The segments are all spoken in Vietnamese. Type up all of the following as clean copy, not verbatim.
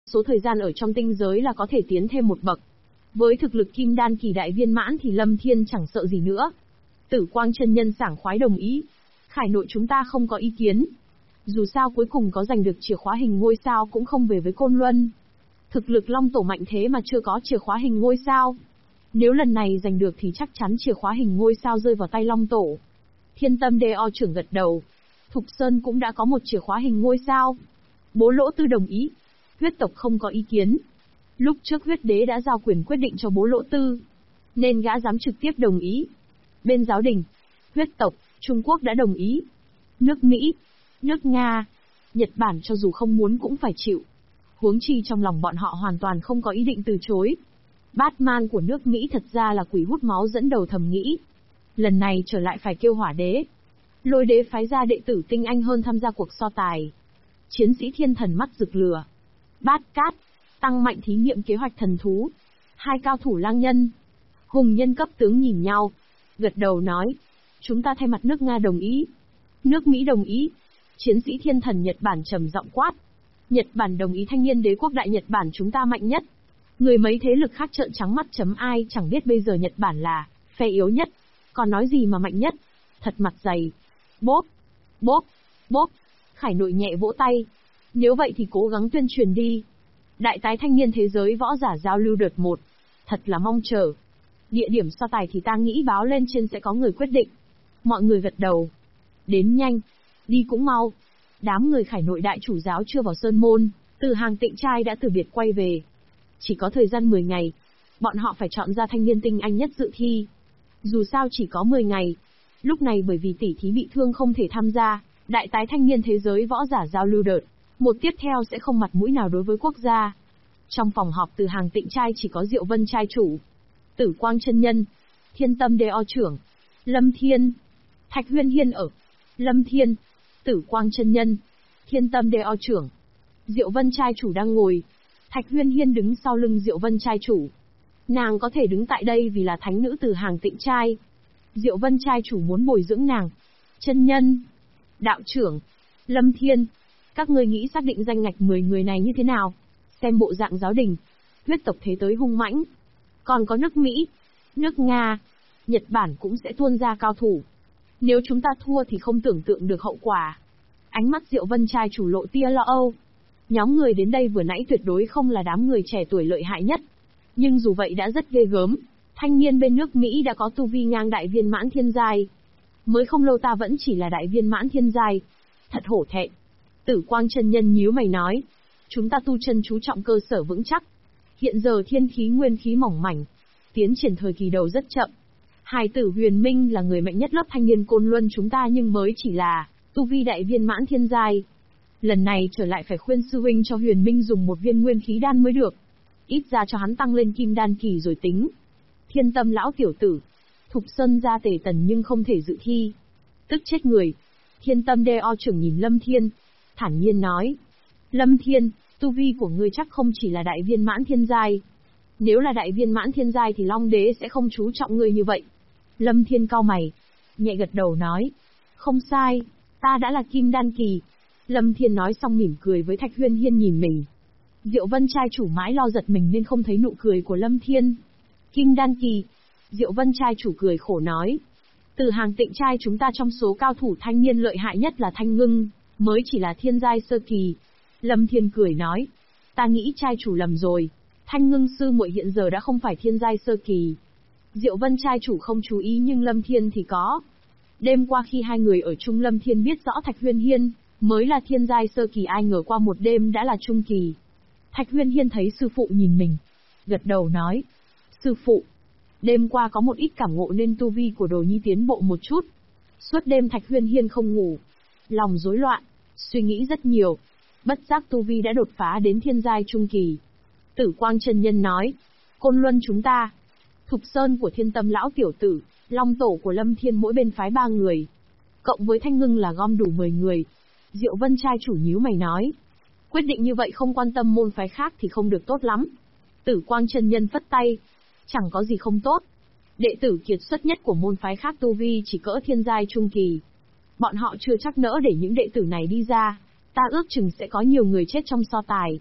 số thời gian ở trong tinh giới là có thể tiến thêm một bậc. Với thực lực kim đan kỳ đại viên mãn thì Lâm Thiên chẳng sợ gì nữa. Tử Quang chân nhân sảng khoái đồng ý. Khải nội chúng ta không có ý kiến. Dù sao cuối cùng có giành được chìa khóa hình ngôi sao cũng không về với Côn Luân. Thực lực Long Tổ mạnh thế mà chưa có chìa khóa hình ngôi sao. Nếu lần này giành được thì chắc chắn chìa khóa hình ngôi sao rơi vào tay Long Tổ. Thiên Tâm Đeo trưởng gật đầu. Thục Sơn cũng đã có một chìa khóa hình ngôi sao. Bố Lỗ Tư đồng ý. Huyết tộc không có ý kiến. Lúc trước huyết đế đã giao quyền quyết định cho bố Lỗ Tư, nên gã dám trực tiếp đồng ý. Bên giáo đình, huyết tộc, Trung Quốc đã đồng ý. Nước Mỹ, nước Nga, Nhật Bản cho dù không muốn cũng phải chịu. Huống chi trong lòng bọn họ hoàn toàn không có ý định từ chối. Batman của nước Mỹ thật ra là quỷ hút máu dẫn đầu thầm nghĩ. Lần này trở lại phải kêu Hỏa đế. Lôi đế phái ra đệ tử tinh anh hơn tham gia cuộc so tài. Chiến sĩ thiên thần mắt rực lửa. Bát Cát, tăng mạnh thí nghiệm kế hoạch thần thú. Hai cao thủ lang nhân. Hùng nhân cấp tướng nhìn nhau. Gật đầu nói. Chúng ta thay mặt nước Nga đồng ý. Nước Mỹ đồng ý. Chiến sĩ thiên thần Nhật Bản trầm giọng quát. Nhật Bản đồng ý thanh niên đế quốc đại Nhật Bản chúng ta mạnh nhất. Người mấy thế lực khác trợn trắng mắt chấm ai chẳng biết bây giờ Nhật Bản là phe yếu nhất. Còn nói gì mà mạnh nhất. Thật mặt dày. Bốp, bốp, bốp. Khải nội nhẹ vỗ tay. Nếu vậy thì cố gắng tuyên truyền đi. Đại tái thanh niên thế giới võ giả giao lưu đợt 1. Thật là mong chờ. Địa điểm so tài thì ta nghĩ báo lên trên sẽ có người quyết định. Mọi người gật đầu. Đến nhanh. Đi cũng mau. Đám người Khải nội đại chủ giáo chưa vào sơn môn, từ hàng Tịnh trai đã từ biệt quay về. Chỉ có thời gian 10 ngày. Bọn họ phải chọn ra thanh niên tinh anh nhất dự thi. Dù sao chỉ có 10 ngày. Lúc này bởi vì tỷ thí bị thương không thể tham gia, đại tái thanh niên thế giới võ giả giao lưu đợt một tiếp theo sẽ không mặt mũi nào đối với quốc gia. Trong phòng họp từ hàng Tịnh trai chỉ có Diệu Vân trai chủ, Tử Quang chân nhân, Thiên Tâm Đeo trưởng, Lâm Thiên, Thạch Huyên Hiên ở. Lâm Thiên, Tử Quang chân nhân, Thiên Tâm Đeo trưởng, Diệu Vân trai chủ đang ngồi. Thạch Huyên Hiên đứng sau lưng Diệu Vân trai chủ. Nàng có thể đứng tại đây vì là thánh nữ từ hàng Tịnh trai. Diệu Vân trai chủ muốn bồi dưỡng nàng. Chân nhân, đạo trưởng, Lâm Thiên, các ngươi nghĩ xác định danh ngạch 10 người này như thế nào? Xem bộ dạng giáo đình, huyết tộc thế tới hung mãnh. Còn có nước Mỹ, nước Nga, Nhật Bản cũng sẽ tuôn ra cao thủ. Nếu chúng ta thua thì không tưởng tượng được hậu quả. Ánh mắt Diệu Vân trai chủ lộ tia lo âu. Nhóm người đến đây vừa nãy tuyệt đối không là đám người trẻ tuổi lợi hại nhất. Nhưng dù vậy đã rất ghê gớm. Thanh niên bên nước Mỹ đã có tu vi ngang đại viên mãn thiên giai. Mới không lâu ta vẫn chỉ là đại viên mãn thiên giai. Thật hổ thẹn. Tử Quang chân nhân nhíu mày nói. Chúng ta tu chân chú trọng cơ sở vững chắc. Hiện giờ thiên khí nguyên khí mỏng mảnh. Tiến triển thời kỳ đầu rất chậm. Hải tử Huyền Minh là người mạnh nhất lớp thanh niên Côn Luân chúng ta nhưng mới chỉ là tu vi đại viên mãn thiên giai. Lần này trở lại phải khuyên sư huynh cho Huyền Minh dùng một viên nguyên khí đan mới được. Ít ra cho hắn tăng lên kim đan kỳ rồi tính. Thiên Tâm lão tiểu tử. Thục Sơn ra tề tần nhưng không thể dự thi. Tức chết người. Thiên Tâm Đeo trưởng nhìn Lâm Thiên. Thản nhiên nói. Lâm Thiên, tu vi của ngươi chắc không chỉ là đại viên mãn thiên giai. Nếu là đại viên mãn thiên giai thì Long Đế sẽ không chú trọng ngươi như vậy. Lâm Thiên cau mày. Nhẹ gật đầu nói. Không sai, ta đã là kim đan kỳ. Lâm Thiên nói xong mỉm cười với Thạch Huyên Hiên nhìn mình. Diệu Vân trai chủ mãi lo giật mình nên không thấy nụ cười của Lâm Thiên. Kim đan kỳ. Diệu Vân trai chủ cười khổ nói. Từ hàng Tịnh trai chúng ta trong số cao thủ thanh niên lợi hại nhất là Thanh Ngưng, mới chỉ là thiên giai sơ kỳ. Lâm Thiên cười nói. Ta nghĩ trai chủ lầm rồi. Thanh Ngưng sư muội hiện giờ đã không phải thiên giai sơ kỳ. Diệu Vân trai chủ không chú ý nhưng Lâm Thiên thì có. Đêm qua khi hai người ở chung Lâm Thiên biết rõ Thạch Huyên Hiên mới là thiên giai sơ kỳ, ai ngờ qua một đêm đã là trung kỳ. Thạch Huyên Hiên thấy sư phụ nhìn mình, gật đầu nói. Sư phụ, đêm qua có một ít cảm ngộ nên tu vi của đồ nhi tiến bộ một chút. Suốt đêm Thạch Huyên Hiên không ngủ, lòng rối loạn, suy nghĩ rất nhiều. Bất giác tu vi đã đột phá đến thiên giai trung kỳ. Tử Quang chân nhân nói. Côn Luân chúng ta, Thục Sơn của Thiên Tâm lão tiểu tử, Long Tổ của Lâm Thiên mỗi bên phái 3 người. Cộng với Thanh Ngưng là gom đủ 10 người. Diệu Vân trai chủ nhíu mày nói. Quyết định như vậy không quan tâm môn phái khác thì không được tốt lắm. Tử Quang chân nhân phất tay. Chẳng có gì không tốt. Đệ tử kiệt xuất nhất của môn phái khác tu vi chỉ cỡ thiên giai trung kỳ. Bọn họ chưa chắc nỡ để những đệ tử này đi ra. Ta ước chừng sẽ có nhiều người chết trong so tài.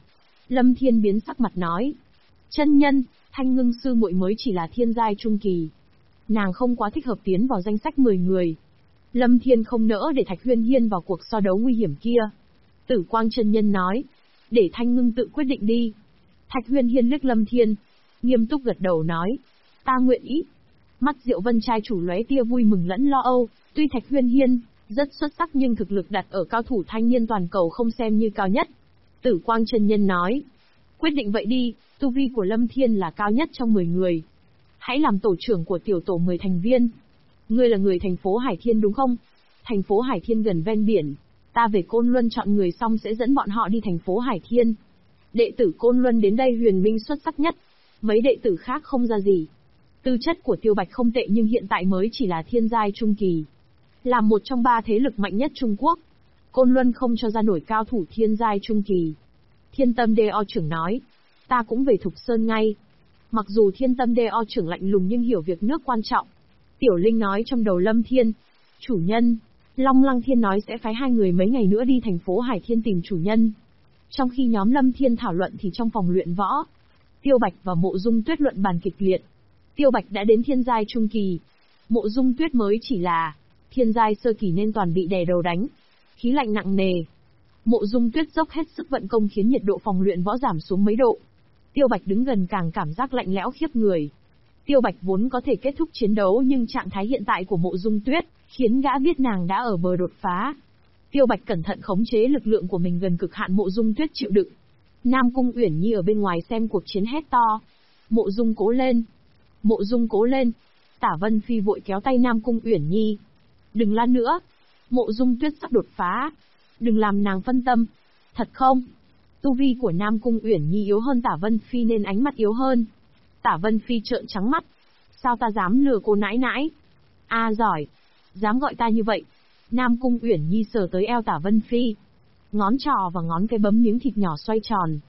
Lâm Thiên biến sắc mặt nói. Chân nhân, Thanh Ngưng sư muội mới chỉ là thiên giai trung kỳ. Nàng không quá thích hợp tiến vào danh sách 10 người. Lâm Thiên không nỡ để Thạch Huyên Hiên vào cuộc so đấu nguy hiểm kia. Tử Quang chân nhân nói. Để Thanh Ngưng tự quyết định đi. Thạch Huyên Hiên liếc Lâm Thiên, nghiêm túc gật đầu nói. Ta nguyện ý. Mắt Diệu Vân trai chủ lóe tia vui mừng lẫn lo âu, tuy Thạch Huyên Hiên rất xuất sắc nhưng thực lực đặt ở cao thủ thanh niên toàn cầu không xem như cao nhất. Tử Quang chân nhân nói. Quyết định vậy đi, tu vi của Lâm Thiên là cao nhất trong 10 người. Hãy làm tổ trưởng của tiểu tổ 10 thành viên. Ngươi là người thành phố Hải Thiên đúng không? Thành phố Hải Thiên gần ven biển. Ta về Côn Luân chọn người xong sẽ dẫn bọn họ đi thành phố Hải Thiên. Đệ tử Côn Luân đến đây huyền minh xuất sắc nhất. Mấy đệ tử khác không ra gì. Tư chất của Tiêu Bạch không tệ nhưng hiện tại mới chỉ là thiên giai trung kỳ. Là một trong 3 thế lực mạnh nhất Trung Quốc. Côn Luân không cho ra nổi cao thủ thiên giai trung kỳ. Thiên Tâm Đê-o trưởng nói. Ta cũng về Thục Sơn ngay. Mặc dù Thiên Tâm Đê-o trưởng lạnh lùng nhưng hiểu việc nước quan trọng. Tiểu Linh nói trong đầu Lâm Thiên. Chủ nhân, Long Lăng Thiên nói sẽ phái 2 người mấy ngày nữa đi thành phố Hải Thiên tìm chủ nhân. Trong khi nhóm Lâm Thiên thảo luận thì trong phòng luyện võ, Tiêu Bạch và Mộ Dung Tuyết luận bàn kịch liệt. Tiêu Bạch đã đến thiên giai trung kỳ. Mộ Dung Tuyết mới chỉ là thiên giai sơ kỳ nên toàn bị đè đầu đánh. Khí lạnh nặng nề. Mộ Dung Tuyết dốc hết sức vận công khiến nhiệt độ phòng luyện võ giảm xuống mấy độ. Tiêu Bạch đứng gần càng cảm giác lạnh lẽo khiếp người. Tiêu Bạch vốn có thể kết thúc chiến đấu nhưng trạng thái hiện tại của Mộ Dung Tuyết khiến gã biết nàng đã ở bờ đột phá. Tiêu Bạch cẩn thận khống chế lực lượng của mình gần cực hạn Mộ Dung Tuyết chịu đựng. Nam Cung Uyển Nhi ở bên ngoài xem cuộc chiến hét to. Mộ Dung cố lên. Mộ Dung cố lên. Tả Vân Phi vội kéo tay Nam Cung Uyển Nhi. Đừng la nữa. Mộ Dung Tuyết sắp đột phá. Đừng làm nàng phân tâm. Thật không? Tu vi của Nam Cung Uyển Nhi yếu hơn Tả Vân Phi nên ánh mắt yếu hơn. Tả Vân Phi trợn trắng mắt. Sao ta dám lừa cô nãi nãi? Giỏi. Dám gọi ta như vậy. Nam Cung Uyển Nhi sờ tới eo Tả Vân Phi. Ngón trỏ và ngón cái bấm miếng thịt nhỏ xoay tròn.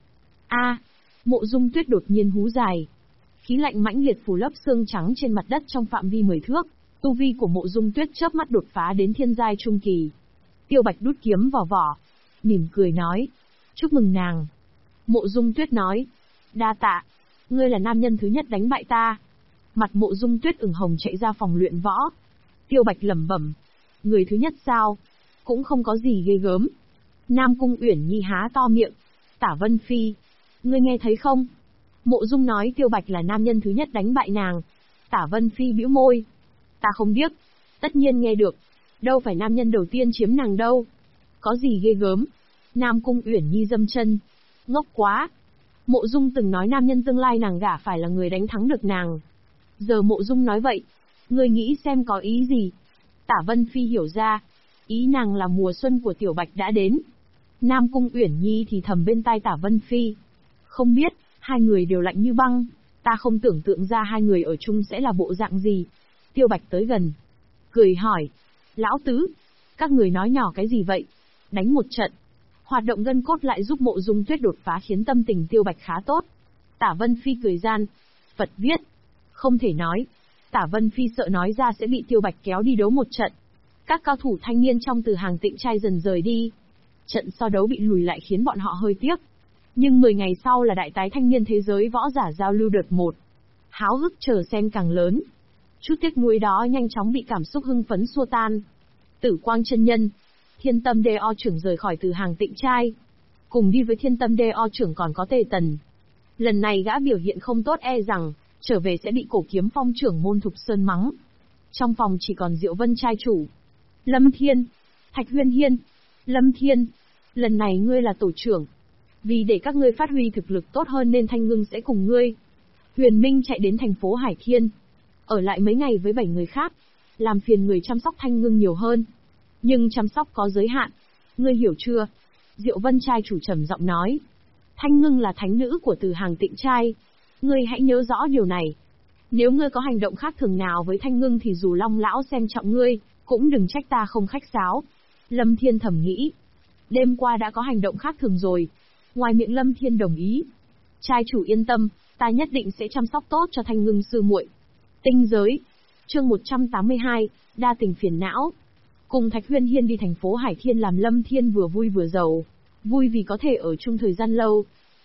Mộ Dung Tuyết đột nhiên hú dài. Khí lạnh mãnh liệt phủ lấp xương trắng trên mặt đất trong phạm vi 10 thước. Tu vi của Mộ Dung Tuyết chớp mắt đột phá đến thiên giai trung kỳ. Tiêu Bạch đút kiếm vào vỏ, mỉm cười nói. Chúc mừng nàng. Mộ Dung Tuyết nói. Đa tạ. Ngươi là nam nhân thứ nhất đánh bại ta. Mặt Mộ Dung Tuyết ửng hồng chạy ra phòng luyện võ. Tiêu Bạch lẩm bẩm. Người thứ nhất sao? Cũng không có gì ghê gớm. Nam Cung Uyển Nhi há to miệng. Tả Vân Phi. Ngươi nghe thấy không? Mộ Dung nói Tiêu Bạch là nam nhân thứ nhất đánh bại nàng. Tả Vân Phi bĩu môi. Ta không biết. Tất nhiên nghe được. Đâu phải nam nhân đầu tiên chiếm nàng đâu. Có gì ghê gớm. Nam Cung Uyển Nhi dâm chân. Ngốc quá. Mộ Dung từng nói nam nhân tương lai nàng gả phải là người đánh thắng được nàng. Giờ Mộ Dung nói vậy. Ngươi nghĩ xem có ý gì? Tả Vân Phi hiểu ra. Ý nàng là mùa xuân của Tiểu Bạch đã đến. Nam Cung Uyển Nhi thì thầm bên tai Tả Vân Phi. Không biết, 2 người đều lạnh như băng. Ta không tưởng tượng ra 2 người ở chung sẽ là bộ dạng gì. Tiêu Bạch tới gần. Cười hỏi. Lão tứ, các người nói nhỏ cái gì vậy? Đánh một trận. Hoạt động gân cốt lại giúp Mộ Dung Tuyết đột phá khiến tâm tình Tiêu Bạch khá tốt. Tả Vân Phi cười gian. Phật viết. Không thể nói. Tả Vân Phi sợ nói ra sẽ bị Tiêu Bạch kéo đi đấu một trận. Các cao thủ thanh niên trong Từ Hàng Tịnh Trai dần rời đi. Trận so đấu bị lùi lại khiến bọn họ hơi tiếc. Nhưng 10 ngày sau là đại tái thanh niên thế giới võ giả giao lưu đợt 1. Háo hức chờ xem càng lớn. Chút tiếc nuối đó nhanh chóng bị cảm xúc hưng phấn xua tan. Tử Quang chân nhân, Thiên Tâm Đê-o trưởng rời khỏi Từ Hàng Tịnh Trai. Cùng đi với Thiên Tâm Đê-o trưởng còn có Tề Tần. Lần này gã biểu hiện không tốt rằng trở về sẽ bị Cổ Kiếm Phong trưởng môn Thục Sơn mắng. Trong phòng chỉ còn Diệu Vân trai chủ, Lâm Thiên, Thạch Huyên Hiên. Lâm Thiên, lần này ngươi là tổ trưởng. Vì để các ngươi phát huy thực lực tốt hơn nên Thanh Ngưng sẽ cùng ngươi. Huyền Minh chạy đến thành phố Hải Thiên. Ở lại mấy ngày với 7 người khác. Làm phiền người chăm sóc Thanh Ngưng nhiều hơn. Nhưng chăm sóc có giới hạn. Ngươi hiểu chưa? Diệu Vân trai chủ trầm giọng nói. Thanh Ngưng là thánh nữ của Từ Hàng Tịnh Trai. Ngươi hãy nhớ rõ điều này. Nếu ngươi có hành động khác thường nào với Thanh Ngưng thì dù Long Lão xem trọng ngươi, cũng đừng trách ta không khách sáo. Lâm Thiên thầm nghĩ. Đêm qua đã có hành động khác thường rồi. Ngoài miệng Lâm Thiên đồng ý. Trai chủ yên tâm, ta nhất định sẽ chăm sóc tốt cho Thanh Ngưng sư muội. Tinh giới. Chương 182, đa tình phiền não. Cùng Thạch Huyên Hiên đi thành phố Hải Thiên làm Lâm Thiên vừa vui vừa giàu. Vui vì có thể ở chung thời gian lâu.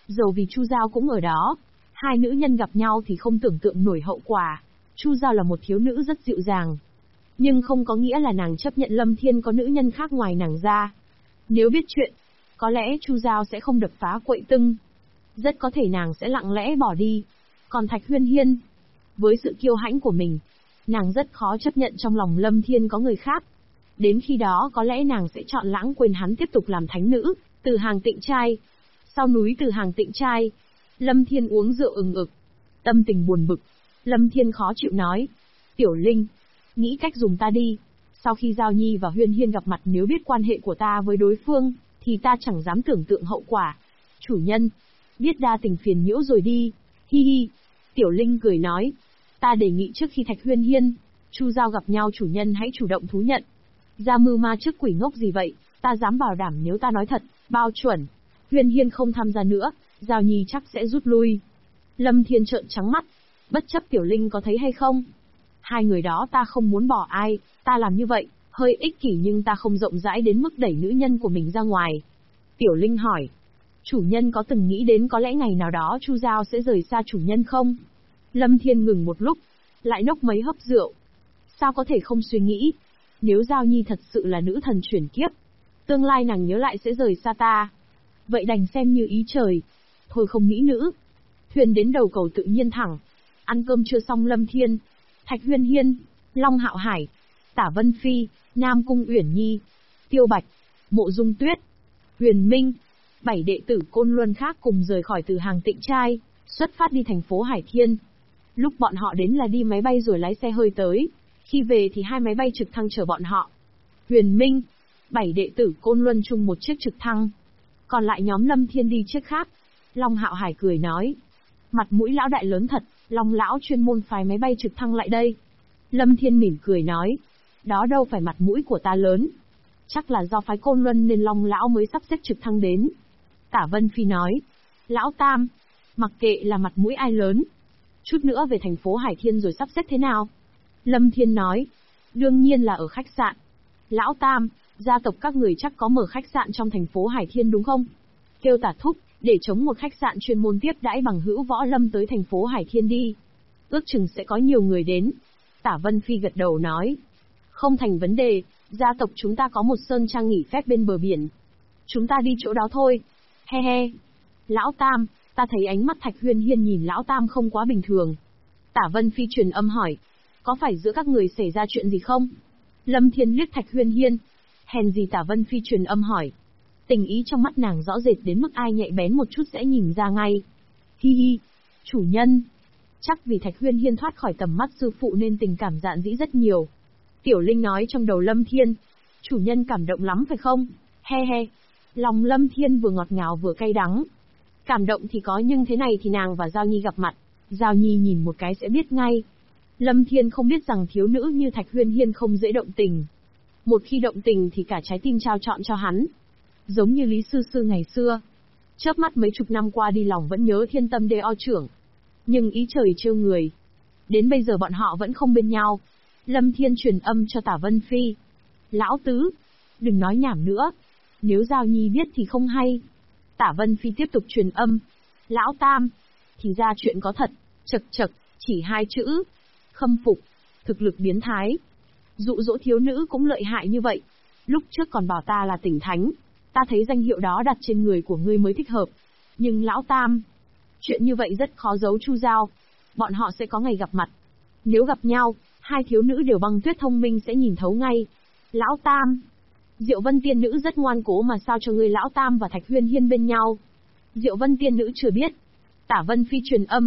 Dầu vì Chu Giao cũng ở đó. Hai nữ nhân gặp nhau thì không tưởng tượng nổi hậu quả. Chu Giao là một thiếu nữ rất dịu dàng. Nhưng không có nghĩa là nàng chấp nhận Lâm Thiên có nữ nhân khác ngoài nàng ra. Nếu biết chuyện, có lẽ Chu Giao sẽ không đập phá quậy tưng. Rất có thể nàng sẽ lặng lẽ bỏ đi. Còn Thạch Huyên Hiên, với sự kiêu hãnh của mình, nàng rất khó chấp nhận trong lòng Lâm Thiên có người khác. Đến khi đó có lẽ nàng sẽ chọn lãng quên hắn tiếp tục làm thánh nữ, Từ Hàng Tịnh Trai. Sau núi Từ Hàng Tịnh Trai, Lâm Thiên uống rượu ừng ực. Tâm tình buồn bực, Lâm Thiên khó chịu nói. Tiểu Linh, nghĩ cách dùng ta đi. Sau khi Giao Nhi và Huyên Hiên gặp mặt nếu biết quan hệ của ta với đối phương, thì ta chẳng dám tưởng tượng hậu quả. Chủ nhân, biết đa tình phiền nhiễu rồi đi. Hi hi. Tiểu Linh cười nói. Ta đề nghị trước khi Thạch Huyên Hiên, Chu Giao gặp nhau chủ nhân hãy chủ động thú nhận. Ra mưu ma trước quỷ ngốc gì vậy, ta dám bảo đảm nếu ta nói thật, bao chuẩn. Huyên Hiên không tham gia nữa, Giao Nhi chắc sẽ rút lui. Lâm Thiên trợn trắng mắt, bất chấp Tiểu Linh có thấy hay không. Hai người đó ta không muốn bỏ ai, ta làm như vậy, hơi ích kỷ nhưng ta không rộng rãi đến mức đẩy nữ nhân của mình ra ngoài. Tiểu Linh hỏi, chủ nhân có từng nghĩ đến có lẽ ngày nào đó Chu Giao sẽ rời xa chủ nhân không? Lâm Thiên ngừng một lúc, lại nốc mấy hớp rượu. Sao có thể không suy nghĩ? Nếu Giao Nhi thật sự là nữ thần chuyển kiếp, tương lai nàng nhớ lại sẽ rời xa ta. Vậy đành xem như ý trời. Thôi không nghĩ nữa. Thuyền đến đầu cầu tự nhiên thẳng. Ăn cơm chưa xong Lâm Thiên, Thạch Huyên Hiên, Long Hạo Hải, Tả Vân Phi, Nam Cung Uyển Nhi, Tiêu Bạch, Mộ Dung Tuyết, Huyền Minh, 7 đệ tử Côn Luân khác cùng rời khỏi Từ Hàng Tịnh Trai, xuất phát đi thành phố Hải Thiên. Lúc bọn họ đến là đi máy bay rồi lái xe hơi tới, khi về thì 2 máy bay trực thăng chở bọn họ. Huyền Minh, 7 đệ tử Côn Luân chung một chiếc trực thăng, còn lại nhóm Lâm Thiên đi chiếc khác. Long Hạo Hải cười nói, mặt mũi lão đại lớn thật, Long lão chuyên môn phái máy bay trực thăng lại đây. Lâm Thiên mỉm cười nói, đó đâu phải mặt mũi của ta lớn, chắc là do phái Côn Luân nên Long lão mới sắp xếp trực thăng đến. Tả Vân Phi nói, lão Tam, mặc kệ là mặt mũi ai lớn, chút nữa về thành phố Hải Thiên rồi sắp xếp thế nào? Lâm Thiên nói, đương nhiên là ở khách sạn. Lão Tam, gia tộc các người chắc có mở khách sạn trong thành phố Hải Thiên đúng không? Kêu Tả Thúc, để chống một khách sạn chuyên môn tiếp đãi bằng hữu võ lâm tới thành phố Hải Thiên đi. Ước chừng sẽ có nhiều người đến. Tả Vân Phi gật đầu nói, không thành vấn đề, gia tộc chúng ta có một sơn trang nghỉ phép bên bờ biển. Chúng ta đi chỗ đó thôi. He he. Lão Tam, ta thấy ánh mắt Thạch Huyên Hiên nhìn Lão Tam không quá bình thường. Tả Vân Phi truyền âm hỏi, có phải giữa các người xảy ra chuyện gì không? Lâm Thiên liếc Thạch Huyên Hiên. Hèn gì Tả Vân Phi truyền âm hỏi. Tình ý trong mắt nàng rõ rệt đến mức ai nhạy bén một chút sẽ nhìn ra ngay. Hi hi. Chủ nhân. Chắc vì Thạch Huyên Hiên thoát khỏi tầm mắt sư phụ nên tình cảm dạn dĩ rất nhiều. Tiểu Linh nói trong đầu Lâm Thiên. Chủ nhân cảm động lắm phải không? He he. Lòng Lâm Thiên vừa ngọt ngào vừa cay đắng. Cảm động thì có nhưng thế này thì nàng và Giao Nhi gặp mặt, Giao Nhi nhìn một cái sẽ biết ngay. Lâm Thiên không biết rằng thiếu nữ như Thạch Huyên Hiên không dễ động tình. Một khi động tình thì cả trái tim trao trọn cho hắn. Giống như Lý Sư Sư ngày xưa. Chớp mắt mấy chục năm qua đi lòng vẫn nhớ thiên tâm đê o trưởng. Nhưng ý trời trêu người. Đến bây giờ bọn họ vẫn không bên nhau. Lâm Thiên truyền âm cho Tả Vân Phi. Lão Tứ, đừng nói nhảm nữa. Nếu Giao Nhi biết thì không hay. Tả Vân Phi tiếp tục truyền âm. Lão Tam, thì ra chuyện có thật, chật chật, chỉ 2 chữ. Khâm phục, thực lực biến thái. Dụ dỗ thiếu nữ cũng lợi hại như vậy. Lúc trước còn bảo ta là tỉnh thánh. Ta thấy danh hiệu đó đặt trên người của ngươi mới thích hợp. Nhưng Lão Tam, chuyện như vậy rất khó giấu Chu Giao. Bọn họ sẽ có ngày gặp mặt. Nếu gặp nhau, 2 thiếu nữ đều băng tuyết thông minh sẽ nhìn thấu ngay. Lão Tam, Diệu Vân tiên nữ rất ngoan cố mà sao cho ngươi Lão Tam và Thạch Huyên Hiên bên nhau. Diệu Vân tiên nữ chưa biết. Tả Vân Phi truyền âm.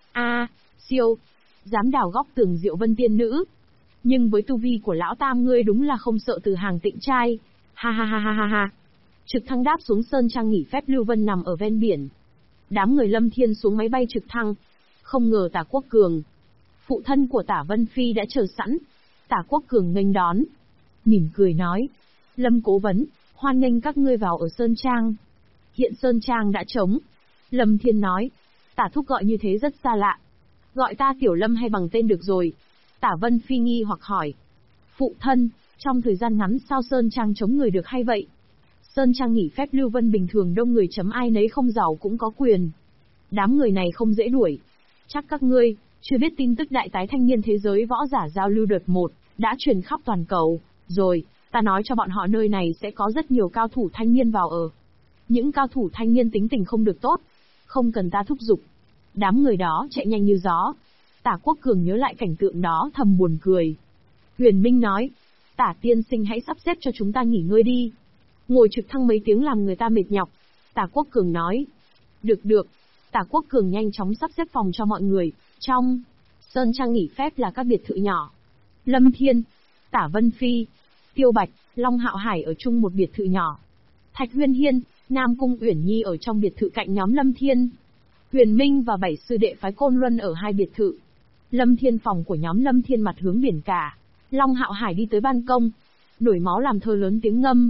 Siêu, dám đào góc tường Diệu Vân tiên nữ. Nhưng với tu vi của Lão Tam ngươi đúng là không sợ Từ Hàng Tịnh Trai. Ha ha ha ha ha ha. Trực thăng đáp xuống sơn trang nghỉ phép Lưu Vân nằm ở ven biển. Đám người Lâm Thiên xuống máy bay trực thăng. Không ngờ Tả Quốc Cường, phụ thân của Tả Vân Phi đã chờ sẵn. Tả Quốc Cường nghênh đón, mỉm cười nói, Lâm cố vấn, hoan nghênh các ngươi vào ở sơn trang. Hiện sơn trang đã trống. Lâm Thiên nói, Tả thúc gọi như thế rất xa lạ. Gọi ta Tiểu Lâm hay bằng tên được rồi. Tả Vân Phi nghi hoặc hỏi, phụ thân, trong thời gian ngắn sao sơn trang chống người được hay vậy? Sơn Trang nghỉ phép Lưu Vân bình thường đông người chấm ai nấy không giàu cũng có quyền. Đám người này không dễ đuổi. Chắc các ngươi chưa biết tin tức đại tái thanh niên thế giới võ giả giao lưu đợt 1 đã truyền khắp toàn cầu, rồi, ta nói cho bọn họ nơi này sẽ có rất nhiều cao thủ thanh niên vào ở. Những cao thủ thanh niên tính tình không được tốt, không cần ta thúc giục. Đám người đó chạy nhanh như gió. Tả Quốc Cường nhớ lại cảnh tượng đó thầm buồn cười. Huyền Minh nói, Tả tiên sinh hãy sắp xếp cho chúng ta nghỉ ngơi đi. Ngồi trực thăng mấy tiếng làm người ta mệt nhọc. Tả Quốc Cường nói, được. Tả Quốc Cường nhanh chóng sắp xếp phòng cho mọi người. Trong Sơn Trang nghỉ phép là các biệt thự nhỏ. Lâm Thiên, Tả Vân Phi, Tiêu Bạch, Long Hạo Hải ở chung một biệt thự nhỏ. Thạch Huyên Hiên, Nam Cung Uyển Nhi ở trong biệt thự cạnh nhóm Lâm Thiên. Huyền Minh và 7 sư đệ phái Côn Luân ở 2 biệt thự. Lâm Thiên phòng của nhóm Lâm Thiên mặt hướng biển cả. Long Hạo Hải đi tới ban công. Nổi máu làm thơ lớn tiếng ngâm.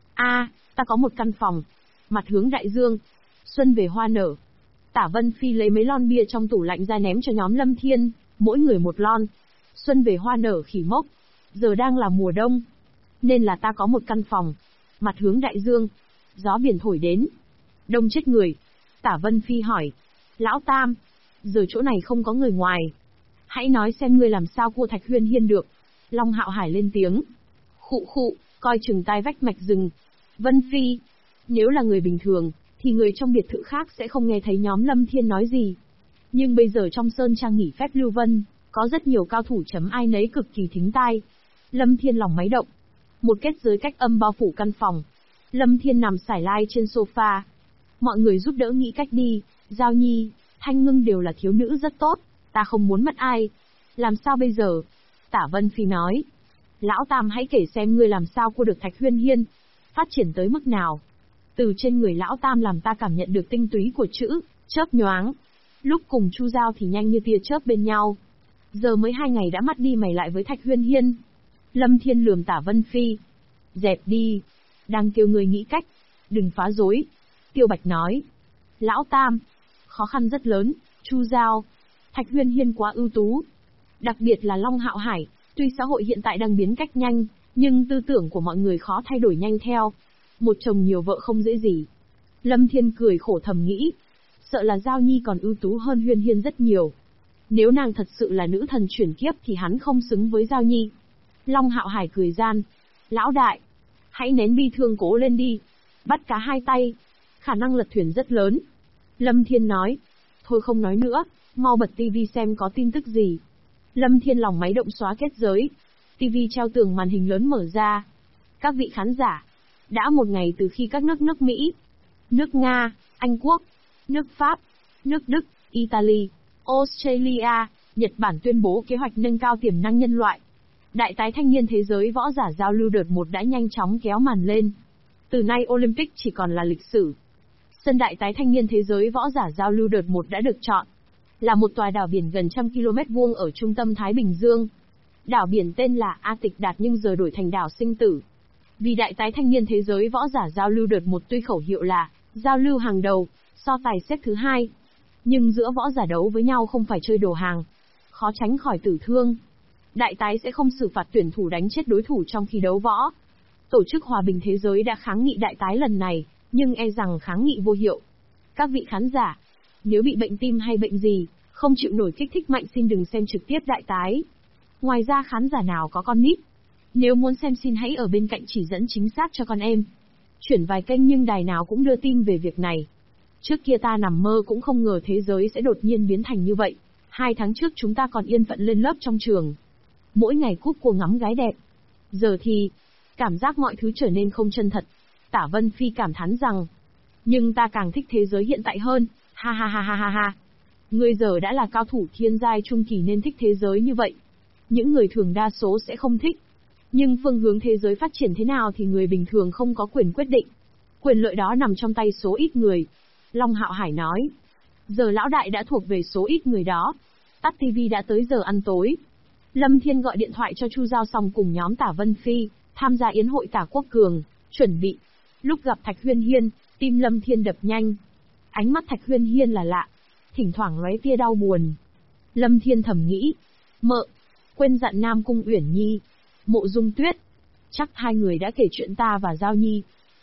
Ta có một căn phòng. Mặt hướng đại dương. Xuân về hoa nở. Tả Vân Phi lấy mấy lon bia trong tủ lạnh ra ném cho nhóm Lâm Thiên, mỗi người một lon. Xuân về hoa nở khỉ mốc. Giờ đang là mùa đông. Nên là ta có một căn phòng. Mặt hướng đại dương. Gió biển thổi đến. Đông chết người. Tả Vân Phi hỏi. Lão Tam, giờ chỗ này không có người ngoài. Hãy nói xem ngươi làm sao cua Thạch Huyên Hiên được. Long Hạo Hải lên tiếng. Khụ, coi chừng tai vách mạch rừng. Vân Phi, nếu là người bình thường, thì người trong biệt thự khác sẽ không nghe thấy nhóm Lâm Thiên nói gì. Nhưng bây giờ trong Sơn Trang nghỉ phép Lưu Vân, có rất nhiều cao thủ chấm ai nấy cực kỳ thính tai. Lâm Thiên lòng máy động. Một kết giới cách âm bao phủ căn phòng. Lâm Thiên nằm sải lai trên sofa. Mọi người giúp đỡ nghĩ cách đi. Giao Nhi, Thanh Ngưng đều là thiếu nữ rất tốt. Ta không muốn mất ai. Làm sao bây giờ? Tả Vân Phi nói. Lão Tam hãy kể xem ngươi làm sao cua được Thạch Huyên Hiên. Phát triển tới mức nào? Từ trên người Lão Tam làm ta cảm nhận được tinh túy của chữ, chớp nhoáng. Lúc cùng Chu Giao thì nhanh như tia chớp bên nhau. Giờ mới 2 ngày đã mắt đi mày lại với Thạch Huyên Hiên. Lâm Thiên lườm Tả Vân Phi. Dẹp đi. Đang kêu người nghĩ cách. Đừng phá rối. Tiêu Bạch nói. Lão Tam. Khó khăn rất lớn. Chu Giao. Thạch Huyên Hiên quá ưu tú. Đặc biệt là Long Hạo Hải. Tuy xã hội hiện tại đang biến cách nhanh, nhưng tư tưởng của mọi người khó thay đổi nhanh theo. Một chồng nhiều vợ không dễ gì. Lâm Thiên cười khổ thầm nghĩ. Sợ là Giao Nhi còn ưu tú hơn Huyên Hiên rất nhiều. Nếu nàng thật sự là nữ thần chuyển kiếp thì hắn không xứng với Giao Nhi. Long Hạo Hải cười gian. Lão đại, hãy nén bi thương cố lên đi. Bắt cá hai tay. Khả năng lật thuyền rất lớn. Lâm Thiên nói. Thôi không nói nữa, mau bật tivi xem có tin tức gì. Lâm Thiên lòng máy động xóa kết giới. Tivi treo tường màn hình lớn mở ra. Các vị khán giả, đã 1 ngày từ khi các nước Mỹ, nước Nga, Anh Quốc, nước Pháp, nước Đức, Italy, Australia, Nhật Bản tuyên bố kế hoạch nâng cao tiềm năng nhân loại. Đại tái thanh niên thế giới võ giả giao lưu đợt 1 đã nhanh chóng kéo màn lên. Từ nay Olympic chỉ còn là lịch sử. Sân đại tái thanh niên thế giới võ giả giao lưu đợt 1 đã được chọn. Là một tòa đảo biển gần 100 km2 ở trung tâm Thái Bình Dương. Đảo biển tên là A Tịch Đạt nhưng giờ đổi thành đảo Sinh Tử. Vì đại tái thanh niên thế giới võ giả giao lưu đợt 1 tuy khẩu hiệu là giao lưu hàng đầu, so tài xếp thứ 2. Nhưng giữa võ giả đấu với nhau không phải chơi đồ hàng. Khó tránh khỏi tử thương. Đại tái sẽ không xử phạt tuyển thủ đánh chết đối thủ trong khi đấu võ. Tổ chức Hòa bình Thế giới đã kháng nghị đại tái lần này, nhưng e rằng kháng nghị vô hiệu. Các vị khán giả, nếu bị bệnh tim hay bệnh gì, không chịu nổi kích thích mạnh xin đừng xem trực tiếp đại tái. Ngoài ra khán giả nào có con nít, nếu muốn xem xin hãy ở bên cạnh chỉ dẫn chính xác cho con em. Chuyển vài kênh nhưng đài nào cũng đưa tin về việc này. Trước kia ta nằm mơ cũng không ngờ thế giới sẽ đột nhiên biến thành như vậy. 2 tháng trước chúng ta còn yên phận lên lớp trong trường. Mỗi ngày cúp cua ngắm gái đẹp. Giờ thì, cảm giác mọi thứ trở nên không chân thật. Tả Vân Phi cảm thán rằng, nhưng ta càng thích thế giới hiện tại hơn, ha ha ha ha ha ha. Ngươi giờ đã là cao thủ thiên giai trung kỳ nên thích thế giới như vậy. Những người thường đa số sẽ không thích. Nhưng phương hướng thế giới phát triển thế nào thì người bình thường không có quyền quyết định. Quyền lợi đó nằm trong tay số ít người. Long Hạo Hải nói. Giờ lão đại đã thuộc về số ít người đó. Tắt tivi đã tới giờ ăn tối. Lâm Thiên gọi điện thoại cho Chu Giao xong cùng nhóm Tả Vân Phi, tham gia yến hội Tả Quốc Cường, chuẩn bị. Lúc gặp Thạch Huyên Hiên, tim Lâm Thiên đập nhanh. Ánh mắt Thạch Huyên Hiên là lạ, thỉnh thoảng lóe tia đau buồn. Lâm Thiên thầm nghĩ, mợ, quên dặn Nam Cung Uyển Nhi, Mộ Dung Tuyết. Chắc 2 người đã kể chuyện ta và Giao Nhi.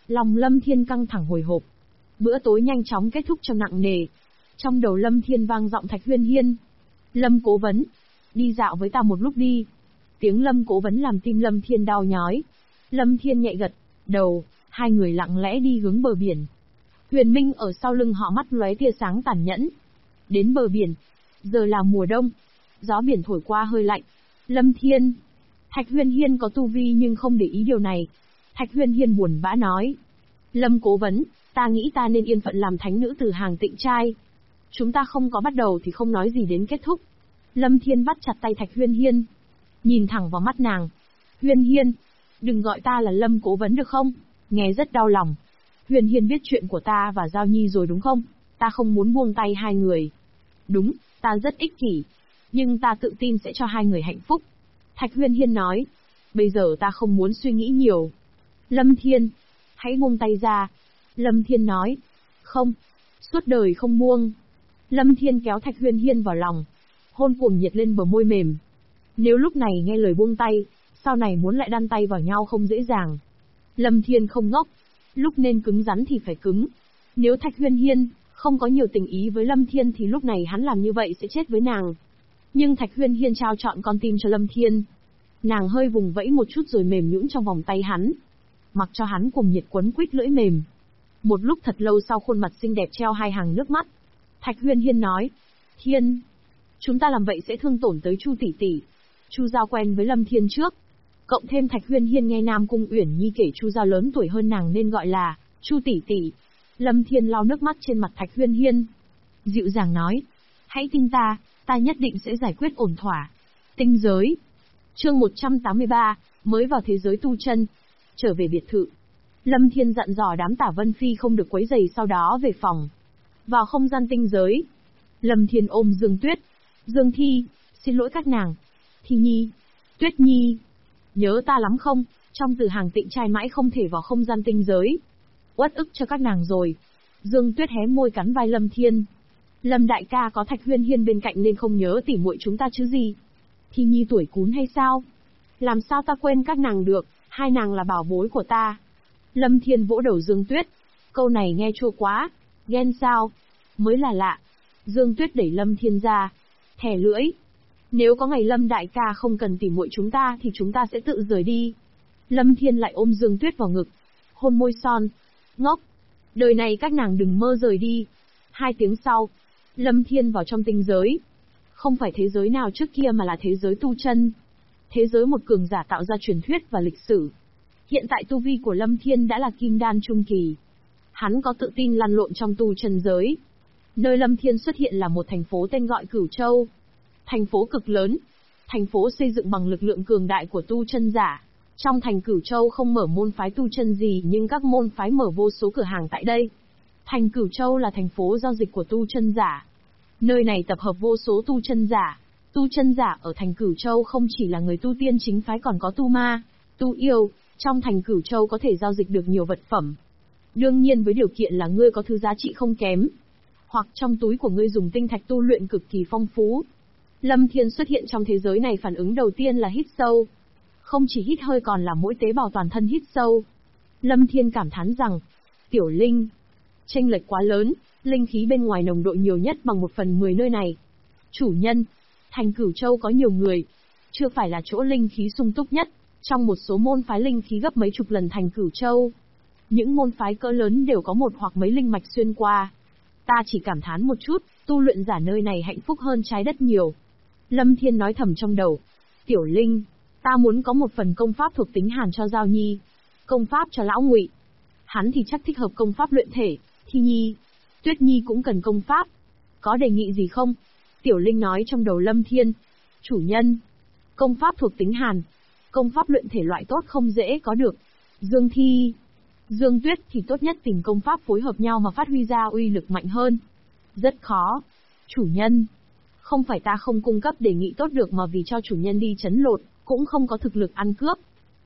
Lòng Lâm Thiên căng thẳng hồi hộp. Bữa tối nhanh chóng kết thúc trong nặng nề. Trong đầu Lâm Thiên vang giọng Thạch Huyên Hiên. Lâm Cố Vấn, đi dạo với ta một lúc đi. Tiếng Lâm Cố Vấn làm tim Lâm Thiên đau nhói. Lâm Thiên nhẹ gật đầu, hai người lặng lẽ đi hướng bờ biển. Huyền Minh ở sau lưng họ mắt lóe tia sáng tàn nhẫn. Đến bờ biển. Giờ là mùa đông. Gió biển thổi qua hơi lạnh. Lâm Thiên. Thạch Huyên Hiên có tu vi nhưng không để ý điều này. Thạch Huyên Hiên buồn bã nói. Lâm Cố Vấn, ta nghĩ ta nên yên phận làm thánh nữ từ hàng Tịnh trai. Chúng ta không có bắt đầu thì không nói gì đến kết thúc. Lâm Thiên bắt chặt tay Thạch Huyên Hiên. Nhìn thẳng vào mắt nàng. Huyên Hiên, đừng gọi ta là Lâm Cố Vấn được không? Nghe rất đau lòng. Huyên Hiên biết chuyện của ta và Giao Nhi rồi đúng không? Ta không muốn buông tay hai người. Đúng, ta rất ích kỷ. Nhưng ta tự tin sẽ cho hai người hạnh phúc. Thạch Huyên Hiên nói. Bây giờ ta không muốn suy nghĩ nhiều. Lâm Thiên, hãy buông tay ra. Lâm Thiên nói. Không, suốt đời không buông. Lâm Thiên kéo Thạch Huyên Hiên vào lòng. Hôn cuồng nhiệt lên bờ môi mềm. Nếu lúc này nghe lời buông tay, sau này muốn lại đan tay vào nhau không dễ dàng. Lâm Thiên không ngốc. Lúc nên cứng rắn thì phải cứng. Nếu Thạch Huyên Hiên không có nhiều tình ý với Lâm Thiên thì lúc này hắn làm như vậy sẽ chết với nàng. Nhưng Thạch Huyên Hiên trao chọn con tim cho Lâm Thiên. Nàng hơi vùng vẫy một chút rồi mềm nhũn trong vòng tay hắn. Mặc cho hắn cùng nhiệt quấn quýt lưỡi mềm. Một lúc thật lâu sau khuôn mặt xinh đẹp treo hai hàng nước mắt. Thạch Huyên Hiên nói. Thiên, chúng ta làm vậy sẽ thương tổn tới Chu tỷ tỷ. Chu Giao quen với Lâm Thiên trước. Cộng thêm Thạch Huyên Hiên nghe Nam Cung Uyển Nhi kể Chu Giao lớn tuổi hơn nàng nên gọi là Chu tỷ tỷ. Lâm Thiên lau nước mắt trên mặt Thạch Huyên Hiên. Dịu dàng nói. Hãy tin ta, ta nhất định sẽ giải quyết ổn thỏa. Tinh giới. Chương 183, mới vào thế giới tu chân. Trở về biệt thự. Lâm Thiên dặn dò đám Tả Vân Phi không được quấy rầy sau đó về phòng. Vào không gian tinh giới. Lâm Thiên ôm Dương Tuyết. Dương Thi, xin lỗi các nàng. Thi Nhi. Tuyết Nhi. Nhớ ta lắm không? Trong Từ Hàng Tịnh trai mãi không thể vào không gian tinh giới. Uất ức cho các nàng rồi. Dương Tuyết hé môi cắn vai Lâm Thiên. Lâm đại ca có Thạch Huyên Hiên bên cạnh nên không nhớ tỉ muội chúng ta chứ gì. Thi Nhi tuổi cún hay sao? Làm sao ta quên các nàng được, hai nàng là bảo bối của ta. Lâm Thiên vỗ đầu Dương Tuyết. Câu này nghe chua quá. Ghen sao? Mới là lạ. Dương Tuyết đẩy Lâm Thiên ra. Thè lưỡi. Nếu có ngày Lâm đại ca không cần tỉ muội chúng ta thì chúng ta sẽ tự rời đi. Lâm Thiên lại ôm Dương Tuyết vào ngực. Hôn môi son. Ngốc. Đời này các nàng đừng mơ rời đi. 2 tiếng sau. Lâm Thiên vào trong tinh giới. Không phải thế giới nào trước kia mà là thế giới tu chân. Thế giới một cường giả tạo ra truyền thuyết và lịch sử. Hiện tại tu vi của Lâm Thiên đã là kim đan trung kỳ. Hắn có tự tin lăn lộn trong tu chân giới. Nơi Lâm Thiên xuất hiện là một thành phố tên gọi Cửu Châu. Thành phố cực lớn. Thành phố xây dựng bằng lực lượng cường đại của tu chân giả. Trong thành Cửu Châu không mở môn phái tu chân gì nhưng các môn phái mở vô số cửa hàng tại đây. Thành Cửu Châu là thành phố giao dịch của tu chân giả. Nơi này tập hợp vô số tu chân giả. Tu chân giả ở thành Cửu Châu không chỉ là người tu tiên chính phái còn có tu ma, tu yêu. Trong thành Cửu Châu có thể giao dịch được nhiều vật phẩm. Đương nhiên với điều kiện là ngươi có thứ giá trị không kém. Hoặc trong túi của ngươi dùng tinh thạch tu luyện cực kỳ phong phú. Lâm Thiên xuất hiện trong thế giới này phản ứng đầu tiên là hít sâu. Không chỉ hít hơi còn là mỗi tế bào toàn thân hít sâu. Lâm Thiên cảm thán rằng, Tiểu Linh, chênh lệch quá lớn, linh khí bên ngoài nồng độ nhiều nhất bằng 1/10 nơi này. Chủ nhân, thành Cửu Châu có nhiều người, chưa phải là chỗ linh khí sung túc nhất, trong một số môn phái linh khí gấp mấy chục lần thành Cửu Châu. Những môn phái cỡ lớn đều có một hoặc mấy linh mạch xuyên qua. Ta chỉ cảm thán một chút, tu luyện giả nơi này hạnh phúc hơn trái đất nhiều. Lâm Thiên nói thầm trong đầu, Tiểu Linh, ta muốn có một phần công pháp thuộc tính Hàn cho Giao Nhi, công pháp cho Lão Ngụy. Hắn thì chắc thích hợp công pháp luyện thể. Thi Nhi, Tuyết Nhi cũng cần công pháp. Có đề nghị gì không? Tiểu Linh nói trong đầu Lâm Thiên. Chủ nhân, công pháp thuộc tính Hàn, công pháp luyện thể loại tốt không dễ có được. Dương Thi, Dương Tuyết thì tốt nhất tìm công pháp phối hợp nhau mà phát huy ra uy lực mạnh hơn. Rất khó. Chủ nhân, không phải ta không cung cấp đề nghị tốt được mà vì cho chủ nhân đi trấn lột, cũng không có thực lực ăn cướp.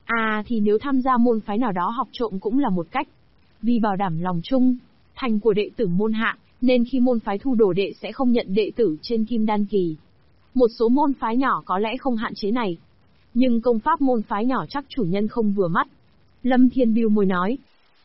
À thì nếu tham gia môn phái nào đó học trộm cũng là một cách. Vì bảo đảm lòng chung, thành của đệ tử môn hạ, nên khi môn phái thu đồ đệ sẽ không nhận đệ tử trên kim đan kỳ. Một số môn phái nhỏ có lẽ không hạn chế này. Nhưng công pháp môn phái nhỏ chắc chủ nhân không vừa mắt. Lâm Thiên bĩu môi nói.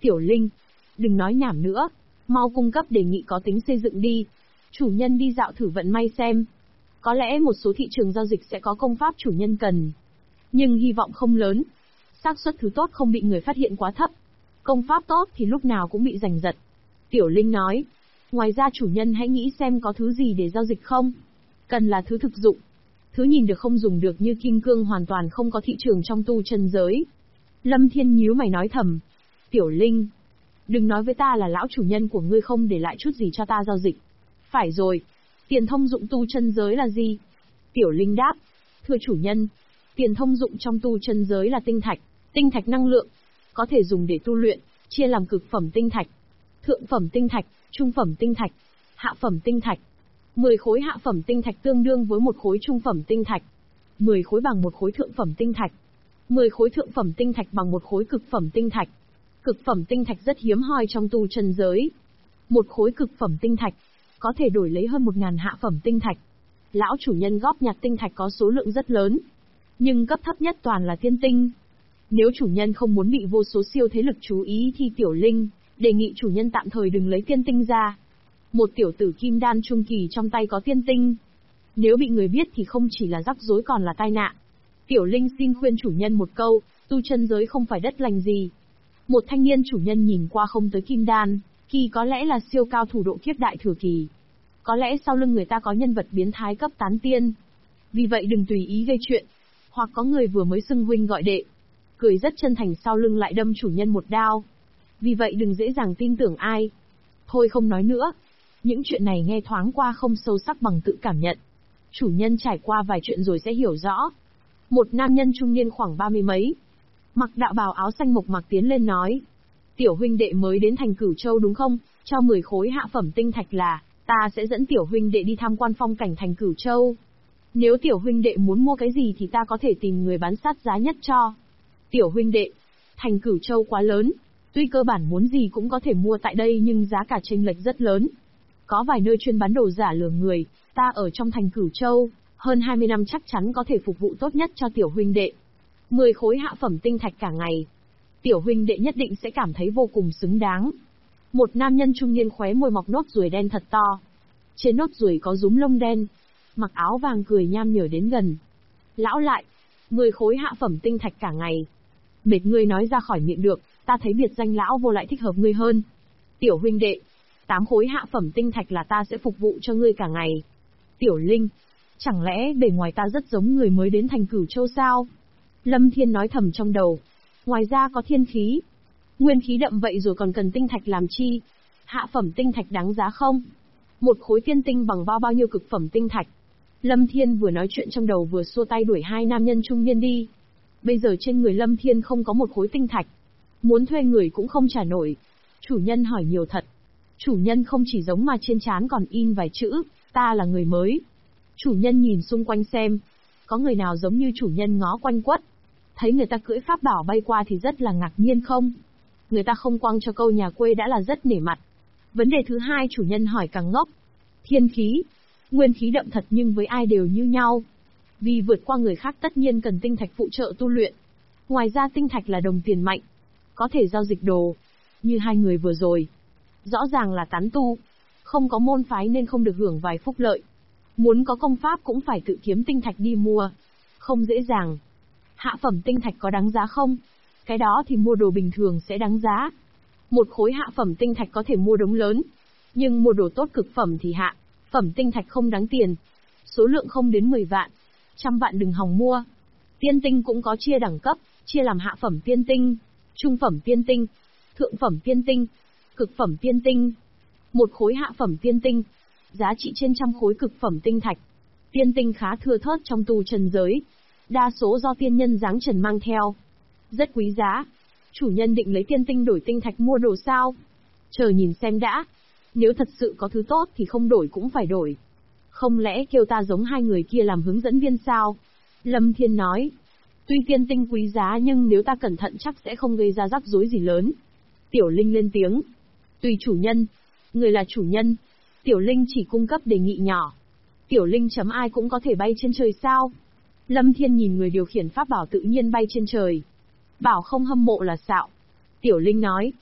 Tiểu Linh, đừng nói nhảm nữa, mau cung cấp đề nghị có tính xây dựng đi. Chủ nhân đi dạo thử vận may xem. Có lẽ một số thị trường giao dịch sẽ có công pháp chủ nhân cần. Nhưng hy vọng không lớn. Xác suất thứ tốt không bị người phát hiện quá thấp. Công pháp tốt thì lúc nào cũng bị giành giật. Tiểu Linh nói. Ngoài ra chủ nhân hãy nghĩ xem có thứ gì để giao dịch không. Cần là thứ thực dụng. Thứ nhìn được không dùng được như kim cương hoàn toàn không có thị trường trong tu chân giới. Lâm Thiên nhíu mày nói thầm. Tiểu Linh, đừng nói với ta là lão chủ nhân của ngươi không để lại chút gì cho ta giao dịch. Phải rồi, tiền thông dụng tu chân giới là gì? Tiểu Linh đáp. Thưa chủ nhân, tiền thông dụng trong tu chân giới là tinh thạch năng lượng, có thể dùng để tu luyện, chia làm cực phẩm tinh thạch, thượng phẩm tinh thạch, trung phẩm tinh thạch, hạ phẩm tinh thạch. 10 khối hạ phẩm tinh thạch tương đương với một khối trung phẩm tinh thạch. 10 khối bằng một khối thượng phẩm tinh thạch. 10 khối thượng phẩm tinh thạch bằng một khối cực phẩm tinh thạch. Cực phẩm tinh thạch rất hiếm hoi trong tu chân giới. Một khối cực phẩm tinh thạch có thể đổi lấy hơn 1000 hạ phẩm tinh thạch. Lão chủ nhân góp nhặt tinh thạch có số lượng rất lớn, nhưng cấp thấp nhất toàn là tiên tinh. Nếu chủ nhân không muốn bị vô số siêu thế lực chú ý thì Tiểu Linh đề nghị chủ nhân tạm thời đừng lấy tiên tinh ra. Một tiểu tử kim đan trung kỳ trong tay có tiên tinh, nếu bị người biết thì không chỉ là rắc rối còn là tai nạn. Tiểu Linh xin khuyên chủ nhân một câu, tu chân giới không phải đất lành gì. Một thanh niên chủ nhân nhìn qua không tới kim đan kỳ có lẽ là siêu cao thủ độ kiếp đại thừa kỳ. Có lẽ sau lưng người ta có nhân vật biến thái cấp tán tiên. Vì vậy đừng tùy ý gây chuyện. Hoặc có người vừa mới xưng huynh gọi đệ, cười rất chân thành sau lưng lại đâm chủ nhân một đao. Vì vậy đừng dễ dàng tin tưởng ai. Thôi không nói nữa. Những chuyện này nghe thoáng qua không sâu sắc bằng tự cảm nhận. Chủ nhân trải qua vài chuyện rồi sẽ hiểu rõ. Một nam nhân trung niên khoảng 30 mấy, mặc đạo bào áo xanh mộc mạc tiến lên nói. Tiểu huynh đệ mới đến thành Cửu Châu đúng không? Cho 10 khối hạ phẩm tinh thạch là, ta sẽ dẫn tiểu huynh đệ đi tham quan phong cảnh thành Cửu Châu. Nếu tiểu huynh đệ muốn mua cái gì thì ta có thể tìm người bán sát giá nhất cho. Tiểu huynh đệ, thành Cửu Châu quá lớn, tuy cơ bản muốn gì cũng có thể mua tại đây nhưng giá cả chênh lệch rất lớn. Có vài nơi chuyên bán đồ giả lừa người, ta ở trong thành Cửu Châu, hơn 20 năm chắc chắn có thể phục vụ tốt nhất cho tiểu huynh đệ. 10 khối hạ phẩm tinh thạch cả ngày. Tiểu huynh đệ nhất định sẽ cảm thấy vô cùng xứng đáng. Một nam nhân trung niên khóe môi mọc nốt ruồi đen thật to. Trên nốt ruồi có rúm lông đen, mặc áo vàng cười nham nhở đến gần. Lão lại, 10 khối hạ phẩm tinh thạch cả ngày. Mệt ngươi nói ra khỏi miệng được, ta thấy biệt danh lão vô lại thích hợp ngươi hơn. Tiểu huynh đệ, 8 khối hạ phẩm tinh thạch là ta sẽ phục vụ cho ngươi cả ngày. Tiểu Linh, chẳng lẽ bề ngoài ta rất giống người mới đến thành Cửu Châu sao? Lâm Thiên nói thầm trong đầu. Ngoài ra có thiên khí, nguyên khí đậm vậy rồi còn cần tinh thạch làm chi? Hạ phẩm tinh thạch đáng giá không? Một khối tiên tinh bằng bao nhiêu cực phẩm tinh thạch? Lâm Thiên vừa nói chuyện trong đầu vừa xua tay đuổi hai nam nhân trung niên đi. Bây giờ trên người Lâm Thiên không có một khối tinh thạch, muốn thuê người cũng không trả nổi. Chủ nhân hỏi nhiều thật. Chủ nhân không chỉ giống mà trên trán còn in vài chữ, ta là người mới. Chủ nhân nhìn xung quanh xem, có người nào giống như chủ nhân ngó quanh quất. Thấy người ta cưỡi pháp bảo bay qua thì rất là ngạc nhiên không? Người ta không quăng cho câu nhà quê đã là rất nể mặt. Vấn đề thứ hai chủ nhân hỏi càng ngốc. Thiên khí, nguyên khí đậm thật nhưng với ai đều như nhau. Vì vượt qua người khác tất nhiên cần tinh thạch phụ trợ tu luyện. Ngoài ra tinh thạch là đồng tiền mạnh, có thể giao dịch đồ. Như hai người vừa rồi, rõ ràng là tán tu, không có môn phái nên không được hưởng vài phúc lợi. Muốn có công pháp cũng phải tự kiếm tinh thạch đi mua, không dễ dàng. Hạ phẩm tinh thạch có đáng giá không? Cái đó thì mua đồ bình thường sẽ đáng giá. Một khối hạ phẩm tinh thạch có thể mua đống lớn, nhưng mua đồ tốt cực phẩm thì hạ phẩm tinh thạch không đáng tiền. Số lượng không đến 10 vạn, 100 vạn đừng hòng mua. Tiên tinh cũng có chia đẳng cấp, chia làm hạ phẩm tiên tinh, trung phẩm tiên tinh, thượng phẩm tiên tinh, cực phẩm tiên tinh. Một khối hạ phẩm tiên tinh, giá trị trên trăm khối cực phẩm tinh thạch. Tiên tinh khá thưa thớt trong tu chân giới, đa số do tiên nhân dáng trần mang theo. Rất quý giá. Chủ nhân định lấy tiên tinh đổi tinh thạch mua đồ sao? Chờ nhìn xem đã. Nếu thật sự có thứ tốt thì không đổi cũng phải đổi. Không lẽ kêu ta giống hai người kia làm hướng dẫn viên sao? Lâm Thiên nói. Tuy tiên tinh quý giá nhưng nếu ta cẩn thận chắc sẽ không gây ra rắc rối gì lớn. Tiểu Linh lên tiếng. Tùy chủ nhân. Người là chủ nhân. Tiểu Linh chỉ cung cấp đề nghị nhỏ. Tiểu Linh chấm ai cũng có thể bay trên trời sao? Lâm Thiên nhìn người điều khiển pháp bảo tự nhiên bay trên trời. Bảo không hâm mộ là xạo. Tiểu Linh nói.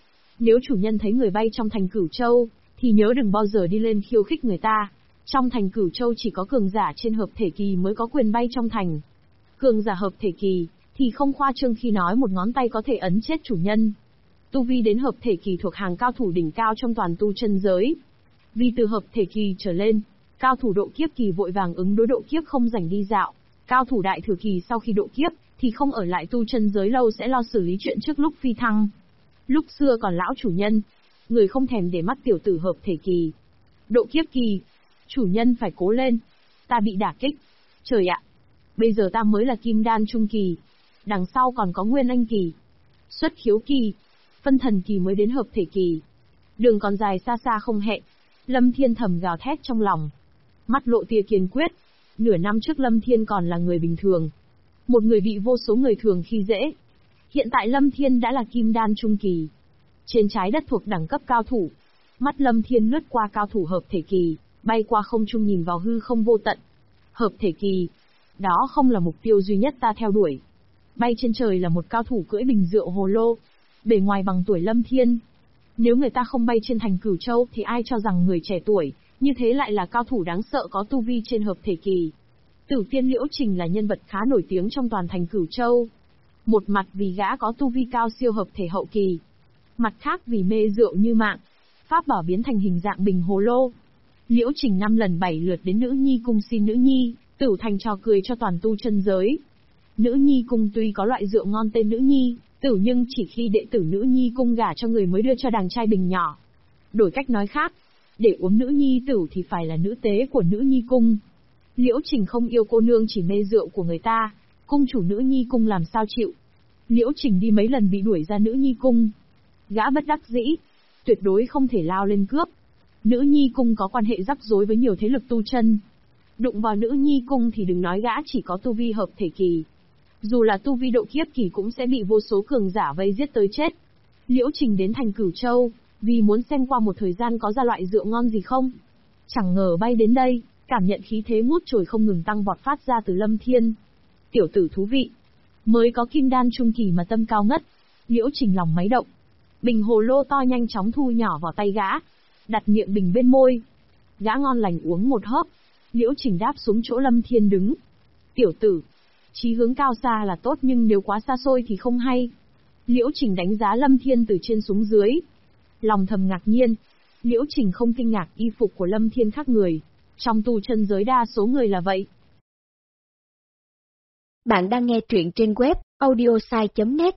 Nếu chủ nhân thấy người bay trong thành Cửu Châu, thì nhớ đừng bao giờ đi lên khiêu khích người ta. Trong thành Cửu Châu chỉ có cường giả trên hợp thể kỳ mới có quyền bay trong thành. Cường giả hợp thể kỳ, thì không khoa trương khi nói một ngón tay có thể ấn chết chủ nhân. Tu vi đến hợp thể kỳ thuộc hàng cao thủ đỉnh cao trong toàn tu chân giới. Vì từ hợp thể kỳ trở lên, cao thủ độ kiếp kỳ vội vàng ứng đối độ kiếp không rảnh đi dạo. Cao thủ đại thừa kỳ sau khi độ kiếp, thì không ở lại tu chân giới lâu sẽ lo xử lý chuyện trước lúc phi thăng. Lúc xưa còn lão chủ nhân, người không thèm để mắt tiểu tử hợp thể kỳ. Độ kiếp kỳ, chủ nhân phải cố lên. Ta bị đả kích. Trời ạ, bây giờ ta mới là kim đan trung kỳ. Đằng sau còn có nguyên anh kỳ, xuất khiếu kỳ, phân thần kỳ mới đến hợp thể kỳ. Đường còn dài xa xa không hẹn. Lâm Thiên thầm gào thét trong lòng. Mắt lộ tia kiên quyết. Nửa năm trước Lâm Thiên còn là người bình thường. Một người bị vô số người thường khi dễ. Hiện tại Lâm Thiên đã là kim đan trung kỳ. Trên trái đất thuộc đẳng cấp cao thủ. Mắt Lâm Thiên lướt qua cao thủ hợp thể kỳ, bay qua không trung nhìn vào hư không vô tận. Hợp thể kỳ, đó không là mục tiêu duy nhất ta theo đuổi. Bay trên trời là một cao thủ cưỡi bình rượu hồ lô, bề ngoài bằng tuổi Lâm Thiên. Nếu người ta không bay trên thành Cửu Châu thì ai cho rằng người trẻ tuổi, như thế lại là cao thủ đáng sợ có tu vi trên hợp thể kỳ. Tử Tiên Liễu Trình là nhân vật khá nổi tiếng trong toàn thành Cửu Châu. Một mặt vì gã có tu vi cao siêu hợp thể hậu kỳ. Mặt khác vì mê rượu như mạng, pháp bảo biến thành hình dạng bình hồ lô. Liễu Trình 5 lần 7 lượt đến Nữ Nhi Cung xin Nữ Nhi, Tử thành trò cười cho toàn tu chân giới. Nữ Nhi Cung tuy có loại rượu ngon tên Nữ Nhi, Tử nhưng chỉ khi đệ tử Nữ Nhi Cung gả cho người mới đưa cho đàn trai bình nhỏ. Đổi cách nói khác, để uống Nữ Nhi Tử thì phải là nữ tế của Nữ Nhi Cung. Liễu Trình không yêu cô nương chỉ mê rượu của người ta, cung chủ Nữ Nhi Cung làm sao chịu. Liễu Trình đi mấy lần bị đuổi ra Nữ Nhi Cung. Gã bất đắc dĩ, tuyệt đối không thể lao lên cướp. Nữ Nhi Cung có quan hệ rắc rối với nhiều thế lực tu chân. Đụng vào Nữ Nhi Cung thì đừng nói gã chỉ có tu vi hợp thể kỳ. Dù là tu vi độ kiếp kỳ cũng sẽ bị vô số cường giả vây giết tới chết. Liễu Trình đến thành Cửu Châu, vì muốn xem qua một thời gian có ra loại rượu ngon gì không. Chẳng ngờ bay đến đây, cảm nhận khí thế ngút trời không ngừng tăng vọt phát ra từ Lâm Thiên. Tiểu tử thú vị. Mới có kim đan trung kỳ mà tâm cao ngất. Liễu Trình lòng máy động. Bình hồ lô to nhanh chóng thu nhỏ vào tay gã. Đặt miệng bình bên môi. Gã ngon lành uống một hớp. Liễu Trình đáp xuống chỗ Lâm Thiên đứng. Tiểu tử, chí hướng cao xa là tốt nhưng nếu quá xa xôi thì không hay. Liễu Trình đánh giá Lâm Thiên từ trên xuống dưới. Lòng thầm ngạc nhiên. Liễu Trình không kinh ngạc y phục của Lâm Thiên khác người. Trong tu chân giới đa số người là vậy. Bạn đang nghe truyện trên web audiosai.net.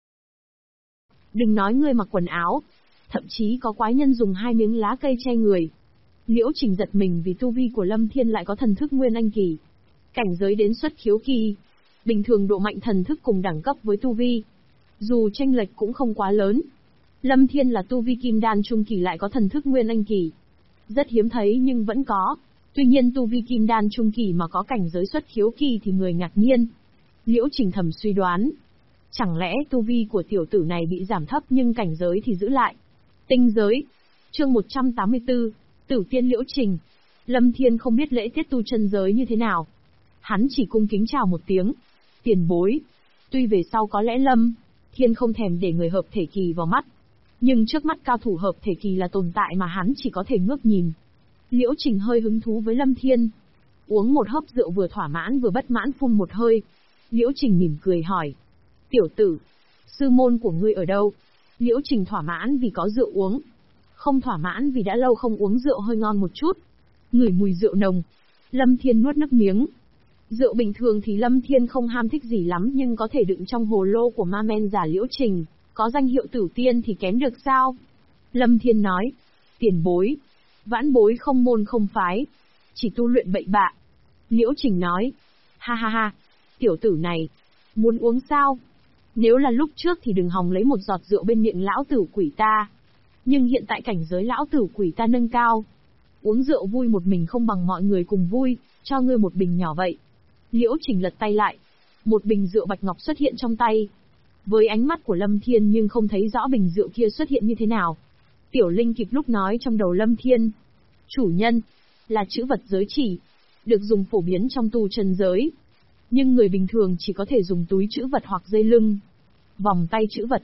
Đừng nói người mặc quần áo, thậm chí có quái nhân dùng 2 miếng lá cây che người. Liễu Trình giật mình vì tu vi của Lâm Thiên lại có thần thức nguyên anh kỳ. Cảnh giới đến xuất khiếu kỳ. Bình thường độ mạnh thần thức cùng đẳng cấp với tu vi. Dù chênh lệch cũng không quá lớn. Lâm Thiên là tu vi kim đan trung kỳ lại có thần thức nguyên anh kỳ. Rất hiếm thấy nhưng vẫn có. Tuy nhiên tu vi kim đan trung kỳ mà có cảnh giới xuất khiếu kỳ thì người ngạc nhiên. Liễu Trình thầm suy đoán. Chẳng lẽ tu vi của tiểu tử này bị giảm thấp nhưng cảnh giới thì giữ lại. Tinh giới. Chương 184. Tử Tiên Liễu Trình. Lâm Thiên không biết lễ tiết tu chân giới như thế nào. Hắn chỉ cung kính chào một tiếng. Tiền bối. Tuy về sau có lẽ Lâm Thiên không thèm để người hợp thể kỳ vào mắt. Nhưng trước mắt cao thủ hợp thể kỳ là tồn tại mà hắn chỉ có thể ngước nhìn. Liễu Trình hơi hứng thú với Lâm Thiên. Uống một hớp rượu vừa thỏa mãn vừa bất mãn phun một hơi. Liễu Trình mỉm cười hỏi. Tiểu tử, sư môn của ngươi ở đâu? Liễu Trình thỏa mãn vì có rượu uống. Không thỏa mãn vì đã lâu không uống rượu hơi ngon một chút. Ngửi mùi rượu nồng. Lâm Thiên nuốt nước miếng. Rượu bình thường thì Lâm Thiên không ham thích gì lắm nhưng có thể đựng trong hồ lô của ma men giả Liễu Trình. Có danh hiệu Tử Tiên thì kém được sao? Lâm Thiên nói. Tiền bối. Vãn bối không môn không phái. Chỉ tu luyện bậy bạ. Liễu Trình nói. Ha ha ha. Tiểu tử này. Muốn uống sao? Nếu là lúc trước thì đừng hòng lấy một giọt rượu bên miệng lão tử quỷ ta. Nhưng hiện tại cảnh giới lão tử quỷ ta nâng cao. Uống rượu vui một mình không bằng mọi người cùng vui, cho ngươi một bình nhỏ vậy. Liễu Trình lật tay lại. Một bình rượu bạch ngọc xuất hiện trong tay. Với ánh mắt của Lâm Thiên nhưng không thấy rõ bình rượu kia xuất hiện như thế nào. Tiểu Linh kịp lúc nói trong đầu Lâm Thiên. Chủ nhân, là chữ vật giới chỉ, được dùng phổ biến trong tu chân giới. Nhưng người bình thường chỉ có thể dùng túi chữ vật hoặc dây lưng. Vòng tay chữ vật.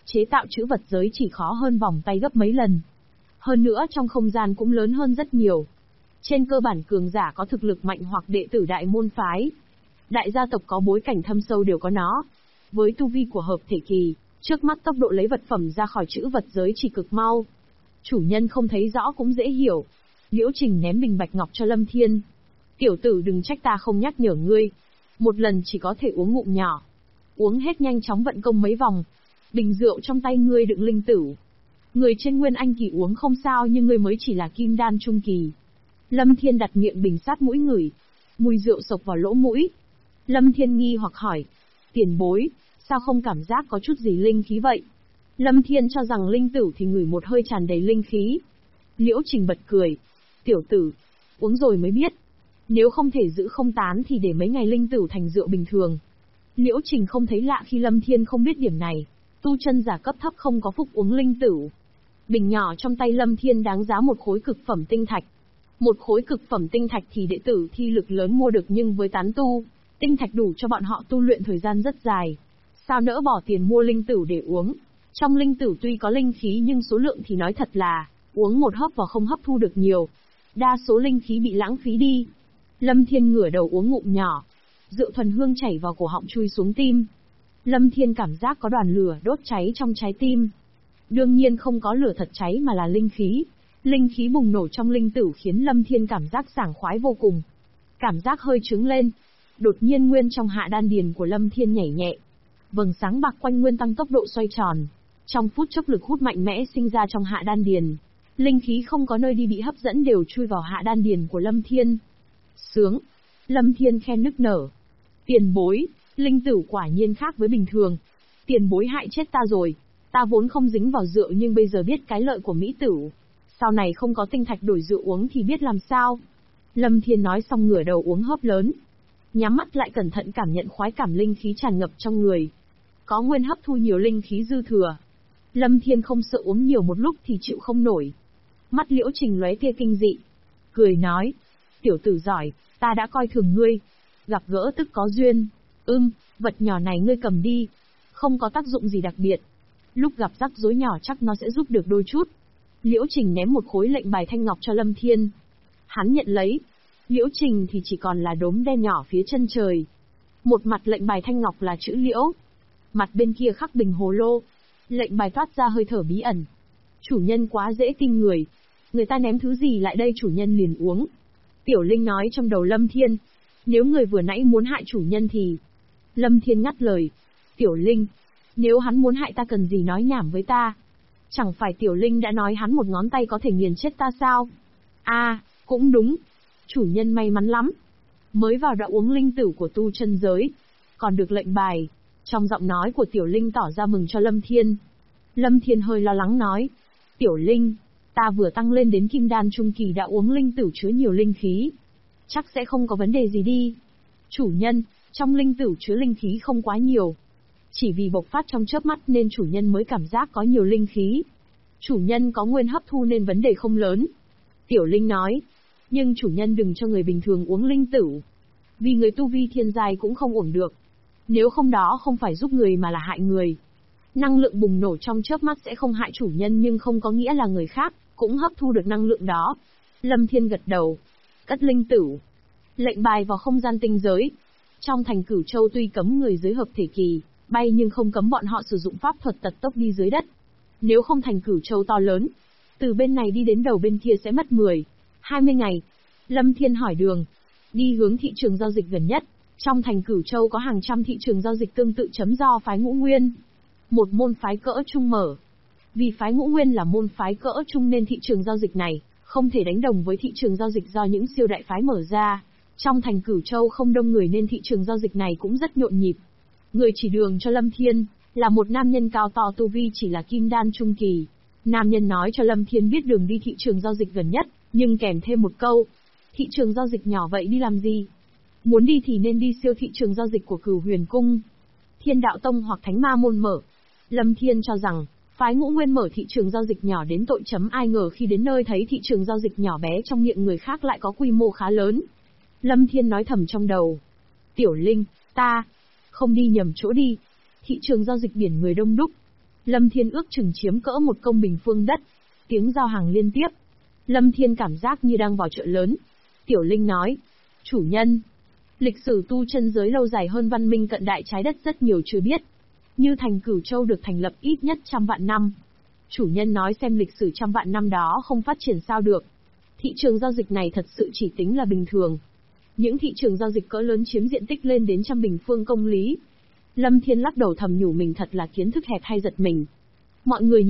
chế tạo trữ vật giới chỉ khó hơn vòng tay gấp mấy lần. Hơn nữa trong không gian cũng lớn hơn rất nhiều. Trên cơ bản cường giả có thực lực mạnh hoặc đệ tử đại môn phái, đại gia tộc có bối cảnh thâm sâu đều có nó. Với tu vi của hợp thể kỳ, trước mắt tốc độ lấy vật phẩm ra khỏi trữ vật giới chỉ cực mau. Chủ nhân không thấy rõ cũng dễ hiểu. Liễu Trình ném bình bạch ngọc cho Lâm Thiên. Tiểu tử đừng trách ta không nhắc nhở ngươi. Một lần chỉ có thể uống ngụm nhỏ. Uống hết nhanh chóng vận công mấy vòng. Bình rượu trong tay ngươi đựng linh tử. Người trên Nguyên Anh kỳ uống không sao nhưng ngươi mới chỉ là kim đan trung kỳ. Lâm Thiên đặt miệng bình sát mũi ngửi. Mùi rượu sộc vào lỗ mũi. Lâm Thiên nghi hoặc hỏi. Tiền bối, sao không cảm giác có chút gì linh khí vậy? Lâm Thiên cho rằng linh tử thì ngửi một hơi tràn đầy linh khí. Liễu Trình bật cười. Tiểu tử, uống rồi mới biết. Nếu không thể giữ không tán thì để mấy ngày linh tử thành rượu bình thường. Liễu Trình không thấy lạ khi Lâm Thiên không biết điểm này. Tu chân giả cấp thấp không có phúc uống linh tử. Bình nhỏ trong tay Lâm Thiên đáng giá một khối cực phẩm tinh thạch. Một khối cực phẩm tinh thạch thì đệ tử thi lực lớn mua được nhưng với tán tu, tinh thạch đủ cho bọn họ tu luyện thời gian rất dài. Sao nỡ bỏ tiền mua linh tử để uống? Trong linh tử tuy có linh khí nhưng số lượng thì nói thật là, uống một hớp vào không hấp thu được nhiều. Đa số linh khí bị lãng phí đi. Lâm Thiên ngửa đầu uống ngụm nhỏ. Rượu thuần hương chảy vào cổ họng chui xuống tim. Lâm Thiên cảm giác có đoàn lửa đốt cháy trong trái tim. Đương nhiên không có lửa thật cháy mà là linh khí. Linh khí bùng nổ trong linh tử khiến Lâm Thiên cảm giác sảng khoái vô cùng. Cảm giác hơi trướng lên. Đột nhiên nguyên trong hạ đan điền của Lâm Thiên nhảy nhẹ. Vầng sáng bạc quanh nguyên tăng tốc độ xoay tròn. Trong phút chốc lực hút mạnh mẽ sinh ra trong hạ đan điền. Linh khí không có nơi đi bị hấp dẫn đều chui vào hạ đan điền của Lâm Thiên. Sướng. Lâm Thiên khen nức nở. Tiền bối, linh tử quả nhiên khác với bình thường. Tiền bối hại chết ta rồi. Ta vốn không dính vào rượu nhưng bây giờ biết cái lợi của mỹ tử. Sau này không có tinh thạch đổi rượu uống thì biết làm sao. Lâm Thiên nói xong ngửa đầu uống hớp lớn. Nhắm mắt lại cẩn thận cảm nhận khoái cảm linh khí tràn ngập trong người. Có nguyên hấp thu nhiều linh khí dư thừa. Lâm Thiên không sợ uống nhiều một lúc thì chịu không nổi. Mắt Liễu Trình lóe tia kinh dị. Cười nói. Tiểu tử giỏi, ta đã coi thường ngươi. Gặp gỡ tức có duyên. Vật nhỏ này ngươi cầm đi. Không có tác dụng gì đặc biệt. Lúc gặp rắc rối nhỏ chắc nó sẽ giúp được đôi chút. Liễu Trình ném một khối lệnh bài thanh ngọc cho Lâm Thiên. Hắn nhận lấy. Liễu Trình thì chỉ còn là đốm đen nhỏ phía chân trời. Một mặt lệnh bài thanh ngọc là chữ Liễu. Mặt bên kia khắc bình hồ lô. Lệnh bài toát ra hơi thở bí ẩn. Chủ nhân quá dễ tin người. Người ta ném thứ gì lại đây chủ nhân liền uống. Tiểu Linh nói trong đầu Lâm Thiên. Nếu người vừa nãy muốn hại chủ nhân thì... Lâm Thiên ngắt lời. Tiểu Linh, nếu hắn muốn hại ta cần gì nói nhảm với ta. Chẳng phải Tiểu Linh đã nói hắn một ngón tay có thể nghiền chết ta sao? Cũng đúng. Chủ nhân may mắn lắm. Mới vào đã uống linh tử của tu chân giới. Còn được lệnh bài. Trong giọng nói của Tiểu Linh tỏ ra mừng cho Lâm Thiên. Lâm Thiên hơi lo lắng nói. Tiểu Linh, ta vừa tăng lên đến kim đan trung kỳ đã uống linh tử chứa nhiều linh khí. Chắc sẽ không có vấn đề gì đi. Chủ nhân, trong linh tử chứa linh khí không quá nhiều. Chỉ vì bộc phát trong chớp mắt nên chủ nhân mới cảm giác có nhiều linh khí. Chủ nhân có nguyên hấp thu nên vấn đề không lớn. Tiểu Linh nói. Nhưng chủ nhân đừng cho người bình thường uống linh tử. Vì người tu vi thiên giai cũng không uổng được. Nếu không đó không phải giúp người mà là hại người. Năng lượng bùng nổ trong chớp mắt sẽ không hại chủ nhân nhưng không có nghĩa là người khác cũng hấp thu được năng lượng đó. Lâm Thiên gật đầu. Cất linh tử. Lệnh bài vào không gian tinh giới. Trong thành Cửu Châu tuy cấm người dưới hợp thể kỳ bay nhưng không cấm bọn họ sử dụng pháp thuật tật tốc đi dưới đất. Nếu không thành Cửu Châu to lớn, từ bên này đi đến đầu bên kia sẽ mất 10-20 ngày. Lâm Thiên hỏi đường. Đi hướng thị trường giao dịch gần nhất. Trong thành Cửu Châu có hàng trăm thị trường giao dịch tương tự chấm do phái Ngũ Nguyên. Một môn phái cỡ trung mở. Vì phái Ngũ Nguyên là môn phái cỡ trung nên thị trường giao dịch này không thể đánh đồng với thị trường giao dịch do những siêu đại phái mở ra. Trong thành Cửu Châu không đông người nên thị trường giao dịch này cũng rất nhộn nhịp. Người chỉ đường cho Lâm Thiên là một nam nhân cao to tu vi chỉ là kim đan trung kỳ. Nam nhân nói cho Lâm Thiên biết đường đi thị trường giao dịch gần nhất, nhưng kèm thêm một câu. Thị trường giao dịch nhỏ vậy đi làm gì? Muốn đi thì nên đi siêu thị trường giao dịch của Cửu Huyền Cung, Thiên Đạo Tông hoặc Thánh Ma Môn mở. Lâm Thiên cho rằng, phái Ngũ Nguyên mở thị trường giao dịch nhỏ đến tội chấm, ai ngờ khi đến nơi thấy thị trường giao dịch nhỏ bé trong miệng người khác lại có quy mô khá lớn. Lâm Thiên nói thầm trong đầu. Tiểu Linh, ta không đi nhầm chỗ đi. Thị trường giao dịch biển người đông đúc. Lâm Thiên ước chừng chiếm cỡ một công bình phương đất. Tiếng giao hàng liên tiếp. Lâm Thiên cảm giác như đang vào chợ lớn. Tiểu Linh nói, chủ nhân, lịch sử tu chân giới lâu dài hơn văn minh cận đại trái đất rất nhiều chưa biết. Như thành Cửu Châu được thành lập ít nhất 100 vạn năm. Chủ nhân nói xem lịch sử 100 vạn năm đó không phát triển sao được. Thị trường giao dịch này thật sự chỉ tính là bình thường. Những thị trường giao dịch cỡ lớn chiếm diện tích lên đến 100 bình phương công lý. Lâm Thiên lắc đầu thầm nhủ mình thật là kiến thức hẹp hay giật mình. Mọi người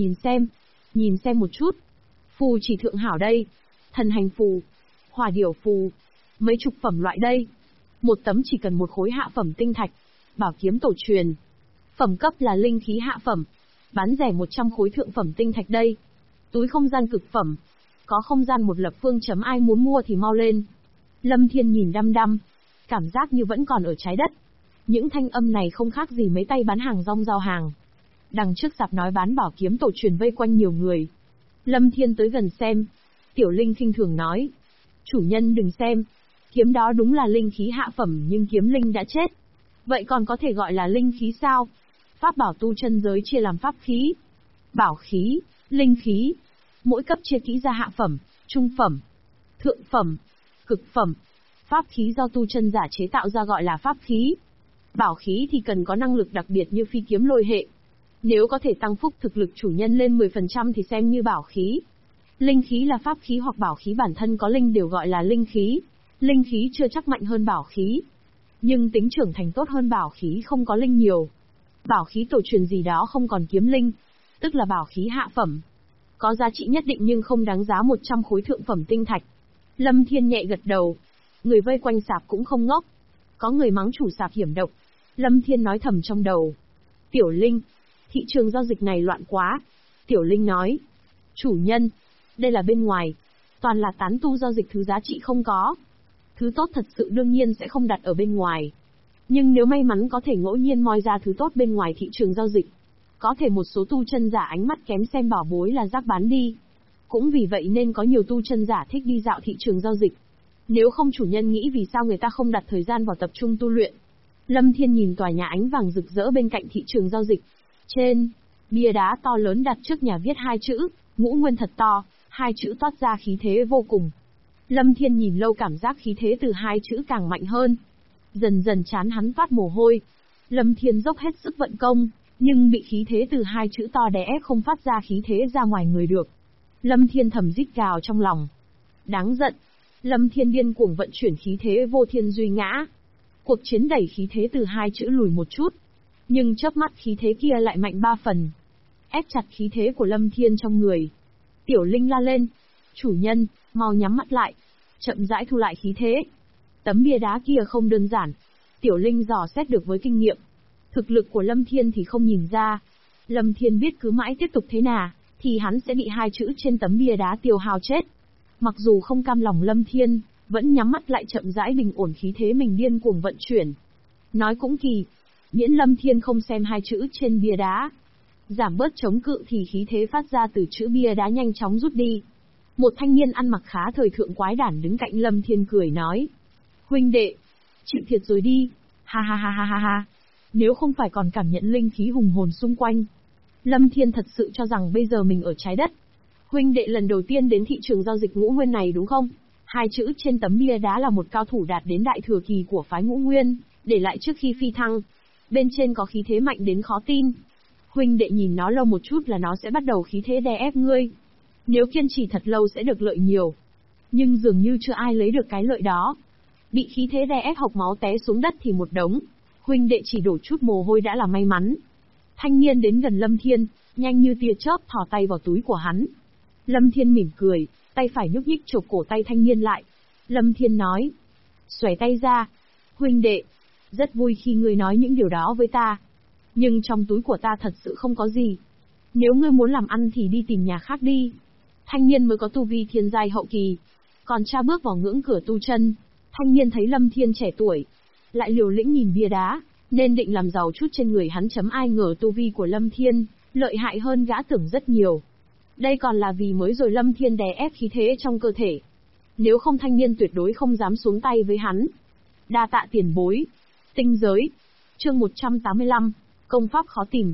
nhìn xem một chút. Phù chỉ thượng hảo đây. Thần hành phù, hỏa điểu phù, mấy chục phẩm loại đây. Một tấm chỉ cần một khối hạ phẩm tinh thạch. Bảo kiếm tổ truyền. Phẩm cấp là linh khí hạ phẩm. Bán rẻ 100 khối thượng phẩm tinh thạch đây. Túi không gian cực phẩm. Có không gian một lập phương chấm ai muốn mua thì mau lên. Lâm Thiên nhìn đăm đăm. Cảm giác như vẫn còn ở trái đất. Những thanh âm này không khác gì mấy tay bán hàng rong giao hàng. Đằng trước sạp nói bán bảo kiếm tổ truyền vây quanh nhiều người. Lâm Thiên tới gần xem. Tiểu Linh khinh thường nói. Chủ nhân đừng xem. Kiếm đó đúng là linh khí hạ phẩm nhưng kiếm linh đã chết. Vậy còn có thể gọi là linh khí sao? Pháp bảo tu chân giới chia làm pháp khí, bảo khí, linh khí. Mỗi cấp chia kỹ ra hạ phẩm, trung phẩm, thượng phẩm, cực phẩm. Pháp khí do tu chân giả chế tạo ra gọi là pháp khí. Bảo khí thì cần có năng lực đặc biệt như phi kiếm lôi hệ. Nếu có thể tăng phúc thực lực chủ nhân lên 10% thì xem như bảo khí. Linh khí là pháp khí hoặc bảo khí bản thân có linh đều gọi là linh khí. Linh khí chưa chắc mạnh hơn bảo khí. Nhưng tính trưởng thành tốt hơn bảo khí không có linh nhiều. Bảo khí tổ truyền gì đó không còn kiếm linh. Tức là bảo khí hạ phẩm. Có giá trị nhất định nhưng không đáng giá 100 khối thượng phẩm tinh thạch. Lâm Thiên nhẹ gật đầu. Người vây quanh sạp cũng không ngốc. Có người mắng chủ sạp hiểm độc. Lâm Thiên nói thầm trong đầu. Tiểu Linh, thị trường giao dịch này loạn quá. Tiểu Linh nói. Chủ nhân, đây là bên ngoài. Toàn là tán tu giao dịch thứ giá trị không có. Thứ tốt thật sự đương nhiên sẽ không đặt ở bên ngoài. Nhưng nếu may mắn có thể ngẫu nhiên moi ra thứ tốt bên ngoài thị trường giao dịch. Có thể một số tu chân giả ánh mắt kém xem bảo bối là rác bán đi. Cũng vì vậy nên có nhiều tu chân giả thích đi dạo thị trường giao dịch. Nếu không chủ nhân nghĩ vì sao người ta không đặt thời gian vào tập trung tu luyện. Lâm Thiên nhìn tòa nhà ánh vàng rực rỡ bên cạnh thị trường giao dịch. Trên, bia đá to lớn đặt trước nhà viết hai chữ, Ngũ Nguyên thật to, hai chữ toát ra khí thế vô cùng. Lâm Thiên nhìn lâu cảm giác khí thế từ hai chữ càng mạnh hơn. Dần dần chán hắn phát mồ hôi. Lâm Thiên dốc hết sức vận công, nhưng bị khí thế từ hai chữ to đè ép không phát ra khí thế ra ngoài người được. Lâm Thiên thầm rít gào trong lòng. Đáng giận. Lâm Thiên điên cuồng vận chuyển khí thế vô thiên duy ngã. Cuộc chiến đẩy khí thế từ hai chữ lùi một chút. Nhưng chớp mắt khí thế kia lại mạnh 3 phần. Ép chặt khí thế của Lâm Thiên trong người. Tiểu Linh la lên. Chủ nhân, mau nhắm mắt lại. Chậm rãi thu lại khí thế. Tấm bia đá kia không đơn giản. Tiểu Linh dò xét được với kinh nghiệm. Thực lực của Lâm Thiên thì không nhìn ra. Lâm Thiên biết cứ mãi tiếp tục thế nào, thì hắn sẽ bị hai chữ trên tấm bia đá tiêu hao chết. Mặc dù không cam lòng Lâm Thiên, vẫn nhắm mắt lại chậm rãi bình ổn khí thế mình điên cuồng vận chuyển. Nói cũng kỳ, miễn Lâm Thiên không xem hai chữ trên bia đá. Giảm bớt chống cự thì khí thế phát ra từ chữ bia đá nhanh chóng rút đi. Một thanh niên ăn mặc khá thời thượng quái đản đứng cạnh Lâm Thiên cười nói. Huynh đệ, chịu thiệt rồi đi, ha ha ha ha ha ha. Nếu không phải còn cảm nhận linh khí hùng hồn xung quanh. Lâm Thiên thật sự cho rằng bây giờ mình ở trái đất. Huynh đệ lần đầu tiên đến thị trường giao dịch Ngũ Nguyên này đúng không? Hai chữ trên tấm bia đá là một cao thủ đạt đến đại thừa kỳ của phái Ngũ Nguyên, để lại trước khi phi thăng. Bên trên có khí thế mạnh đến khó tin. Huynh đệ nhìn nó lâu một chút là nó sẽ bắt đầu khí thế đè ép ngươi. Nếu kiên trì thật lâu sẽ được lợi nhiều. Nhưng dường như chưa ai lấy được cái lợi đó. Bị khí thế đè ép hộc máu té xuống đất thì một đống. Huynh đệ chỉ đổ chút mồ hôi đã là may mắn. Thanh niên đến gần Lâm Thiên, nhanh như tia chớp thò tay vào túi của hắn. Lâm Thiên mỉm cười, tay phải nhúc nhích chộp cổ tay thanh niên lại. Lâm Thiên nói. Xòe tay ra. Huynh đệ, rất vui khi ngươi nói những điều đó với ta. Nhưng trong túi của ta thật sự không có gì. Nếu ngươi muốn làm ăn thì đi tìm nhà khác đi. Thanh niên mới có tu vi thiên giai hậu kỳ. Còn cha bước vào ngưỡng cửa tu chân. Thanh niên thấy Lâm Thiên trẻ tuổi, lại liều lĩnh nhìn bia đá, nên định làm giàu chút trên người hắn. Ai ngờ tu vi của Lâm Thiên lợi hại hơn gã tưởng rất nhiều. Đây còn là vì mới rồi Lâm Thiên đè ép khí thế trong cơ thể. Nếu không thanh niên tuyệt đối không dám xuống tay với hắn. Đa tạ tiền bối. Tinh giới. Chương 185. Công pháp khó tìm.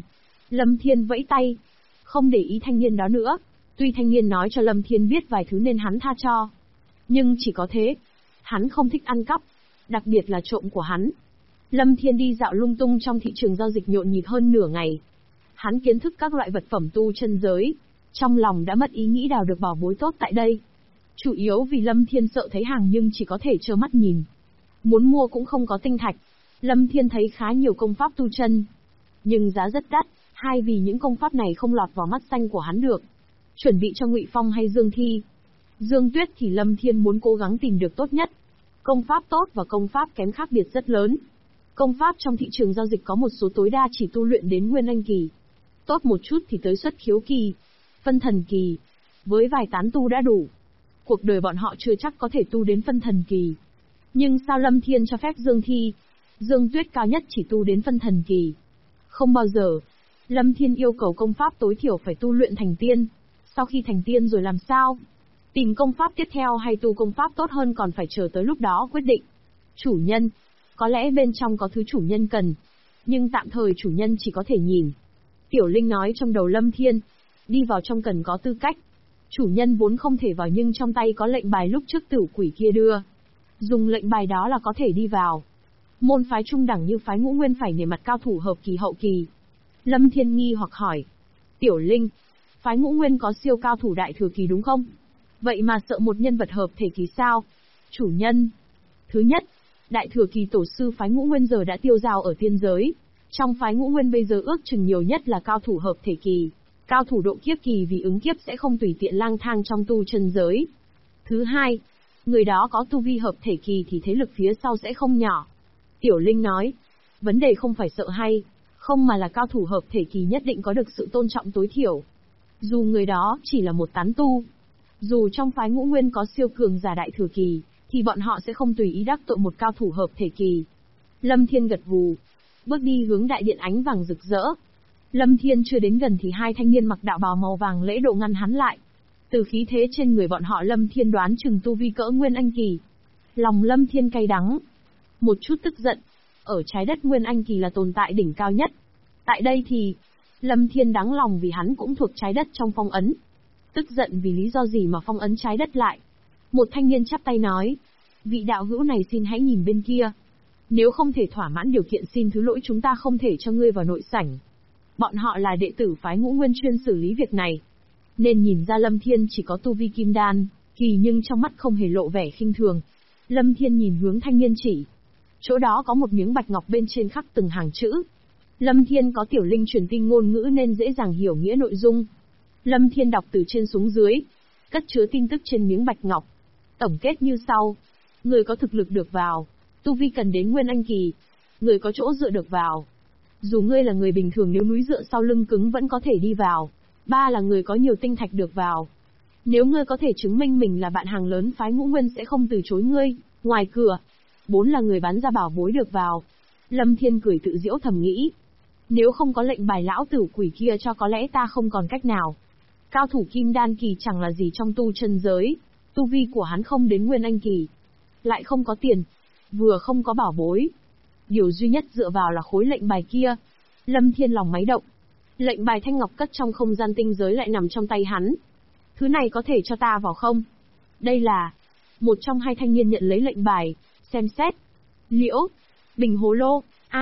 Lâm Thiên vẫy tay, không để ý thanh niên đó nữa. Tuy thanh niên nói cho Lâm Thiên biết vài thứ nên hắn tha cho. Nhưng chỉ có thế. Hắn không thích ăn cắp. Đặc biệt là trộm của hắn. Lâm Thiên đi dạo lung tung trong thị trường giao dịch nhộn nhịp hơn nửa ngày. Hắn kiến thức các loại vật phẩm tu chân giới. Trong lòng đã mất ý nghĩ đào được bảo bối tốt tại đây. Chủ yếu vì Lâm Thiên sợ thấy hàng nhưng chỉ có thể trơ mắt nhìn. Muốn mua cũng không có tinh thạch. Lâm Thiên thấy khá nhiều công pháp tu chân. Nhưng giá rất đắt, hai vì những công pháp này không lọt vào mắt xanh của hắn được. Chuẩn bị cho Ngụy Phong hay Dương Thi. Dương Tuyết thì Lâm Thiên muốn cố gắng tìm được tốt nhất. Công pháp tốt và công pháp kém khác biệt rất lớn. Công pháp trong thị trường giao dịch có một số tối đa chỉ tu luyện đến Nguyên Anh kỳ. Tốt một chút thì tới xuất khiếu kỳ, phân thần kỳ. Với vài tán tu đã đủ. Cuộc đời bọn họ chưa chắc có thể tu đến phân thần kỳ. Nhưng sao Lâm Thiên cho phép Dương Thi, Dương Tuyết cao nhất chỉ tu đến phân thần kỳ? Không bao giờ. Lâm Thiên yêu cầu công pháp tối thiểu phải tu luyện thành tiên. Sau khi thành tiên rồi làm sao? Tìm công pháp tiếp theo hay tu công pháp tốt hơn còn phải chờ tới lúc đó quyết định. Chủ nhân. Có lẽ bên trong có thứ chủ nhân cần. Nhưng tạm thời chủ nhân chỉ có thể nhìn. Tiểu Linh nói trong đầu Lâm Thiên. Đi vào trong cần có tư cách. Chủ nhân vốn không thể vào nhưng trong tay có lệnh bài lúc trước tử quỷ kia đưa. Dùng lệnh bài đó là có thể đi vào. Môn phái trung đẳng như phái Ngũ Nguyên phải nể mặt cao thủ hợp kỳ hậu kỳ. Lâm Thiên nghi hoặc hỏi. Tiểu Linh, phái Ngũ Nguyên có siêu cao thủ đại thừa kỳ đúng không? Vậy mà sợ một nhân vật hợp thể kỳ sao? Chủ nhân. Thứ nhất, đại thừa kỳ tổ sư phái Ngũ Nguyên giờ đã tiêu dao ở tiên giới. Trong phái Ngũ Nguyên bây giờ ước chừng nhiều nhất là cao thủ hợp thể kỳ. Cao thủ độ kiếp kỳ vì ứng kiếp sẽ không tùy tiện lang thang trong tu chân giới. Thứ hai, người đó có tu vi hợp thể kỳ thì thế lực phía sau sẽ không nhỏ. Tiểu Linh nói, vấn đề không phải sợ hay, không mà là cao thủ hợp thể kỳ nhất định có được sự tôn trọng tối thiểu. Dù người đó chỉ là một tán tu, dù trong phái Ngũ Nguyên có siêu cường giả đại thừa kỳ, thì bọn họ sẽ không tùy ý đắc tội một cao thủ hợp thể kỳ. Lâm Thiên gật gù, bước đi hướng đại điện ánh vàng rực rỡ. Lâm Thiên chưa đến gần thì hai thanh niên mặc đạo bào màu vàng lễ độ ngăn hắn lại. Từ khí thế trên người bọn họ Lâm Thiên đoán chừng tu vi cỡ Nguyên Anh kỳ. Lòng Lâm Thiên cay đắng, một chút tức giận. Ở trái đất Nguyên Anh kỳ là tồn tại đỉnh cao nhất. Tại đây thì, Lâm Thiên đáng lòng vì hắn cũng thuộc trái đất trong phong ấn. Tức giận vì lý do gì mà phong ấn trái đất lại. Một thanh niên chắp tay nói, vị đạo hữu này xin hãy nhìn bên kia. Nếu không thể thỏa mãn điều kiện xin thứ lỗi chúng ta không thể cho ngươi vào nội sảnh. Bọn họ là đệ tử phái Ngũ Nguyên chuyên xử lý việc này. Nên nhìn ra Lâm Thiên chỉ có tu vi kim đan, kỳ nhưng trong mắt không hề lộ vẻ khinh thường. Lâm Thiên nhìn hướng thanh niên chỉ. Chỗ đó có một miếng bạch ngọc bên trên khắc từng hàng chữ. Lâm Thiên có Tiểu Linh truyền tin ngôn ngữ nên dễ dàng hiểu nghĩa nội dung. Lâm Thiên đọc từ trên xuống dưới, cất chứa tin tức trên miếng bạch ngọc. Tổng kết như sau. Người có thực lực được vào, tu vi cần đến Nguyên Anh kỳ. Người có chỗ dựa được vào. Dù ngươi là người bình thường nếu núi dựa sau lưng cứng vẫn có thể đi vào. 3 là người có nhiều tinh thạch được vào. Nếu ngươi có thể chứng minh mình là bạn hàng lớn phái Ngũ Nguyên sẽ không từ chối ngươi, ngoài cửa. 4 là người bán ra bảo bối được vào. Lâm Thiên cười tự giễu thầm nghĩ. Nếu không có lệnh bài lão tử quỷ kia cho có lẽ ta không còn cách nào. Cao thủ kim đan kỳ chẳng là gì trong tu chân giới. Tu vi của hắn không đến Nguyên Anh kỳ. Lại không có tiền. Vừa không có bảo bối. Điều duy nhất dựa vào là khối lệnh bài kia. Lâm Thiên lòng máy động. Lệnh bài thanh ngọc cất trong không gian tinh giới lại nằm trong tay hắn. Thứ này có thể cho ta vào không? Đây là... Một trong hai thanh niên nhận lấy lệnh bài, xem xét. Liễu, bình hồ lô,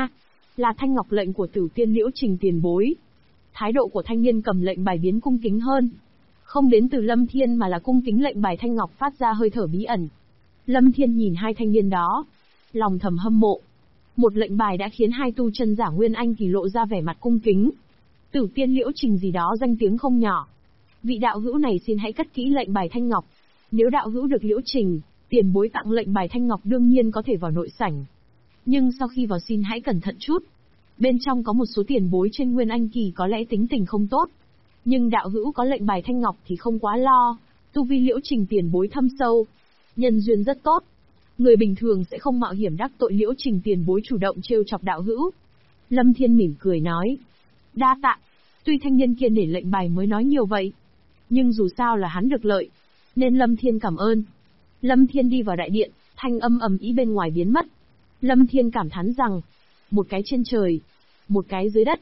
là thanh ngọc lệnh của Tử Tiên Liễu Trình tiền bối. Thái độ của thanh niên cầm lệnh bài biến cung kính hơn. Không đến từ Lâm Thiên mà là cung kính lệnh bài thanh ngọc phát ra hơi thở bí ẩn. Lâm Thiên nhìn hai thanh niên đó, lòng thầm hâm mộ. Một lệnh bài đã khiến hai tu chân giả Nguyên Anh kỳ lộ ra vẻ mặt cung kính. Tử Tiên Liễu Trình gì đó danh tiếng không nhỏ. Vị đạo hữu này xin hãy cất kỹ lệnh bài thanh ngọc. Nếu đạo hữu được Liễu Trình, tiền bối tặng lệnh bài thanh ngọc đương nhiên có thể vào nội sảnh. Nhưng sau khi vào xin hãy cẩn thận chút. Bên trong có một số tiền bối trên Nguyên Anh kỳ có lẽ tính tình không tốt. Nhưng đạo hữu có lệnh bài thanh ngọc thì không quá lo. Tu vi Liễu Trình tiền bối thâm sâu. Nhân duyên rất tốt. Người bình thường sẽ không mạo hiểm đắc tội Liễu Trình tiền bối chủ động trêu chọc đạo hữu. Lâm Thiên mỉm cười nói. Đa tạ. Tuy thanh niên kia để lệnh bài mới nói nhiều vậy. Nhưng dù sao là hắn được lợi. Nên Lâm Thiên cảm ơn. Lâm Thiên đi vào đại điện, thanh âm ầm ĩ bên ngoài biến mất. Lâm Thiên cảm thán rằng, một cái trên trời, một cái dưới đất.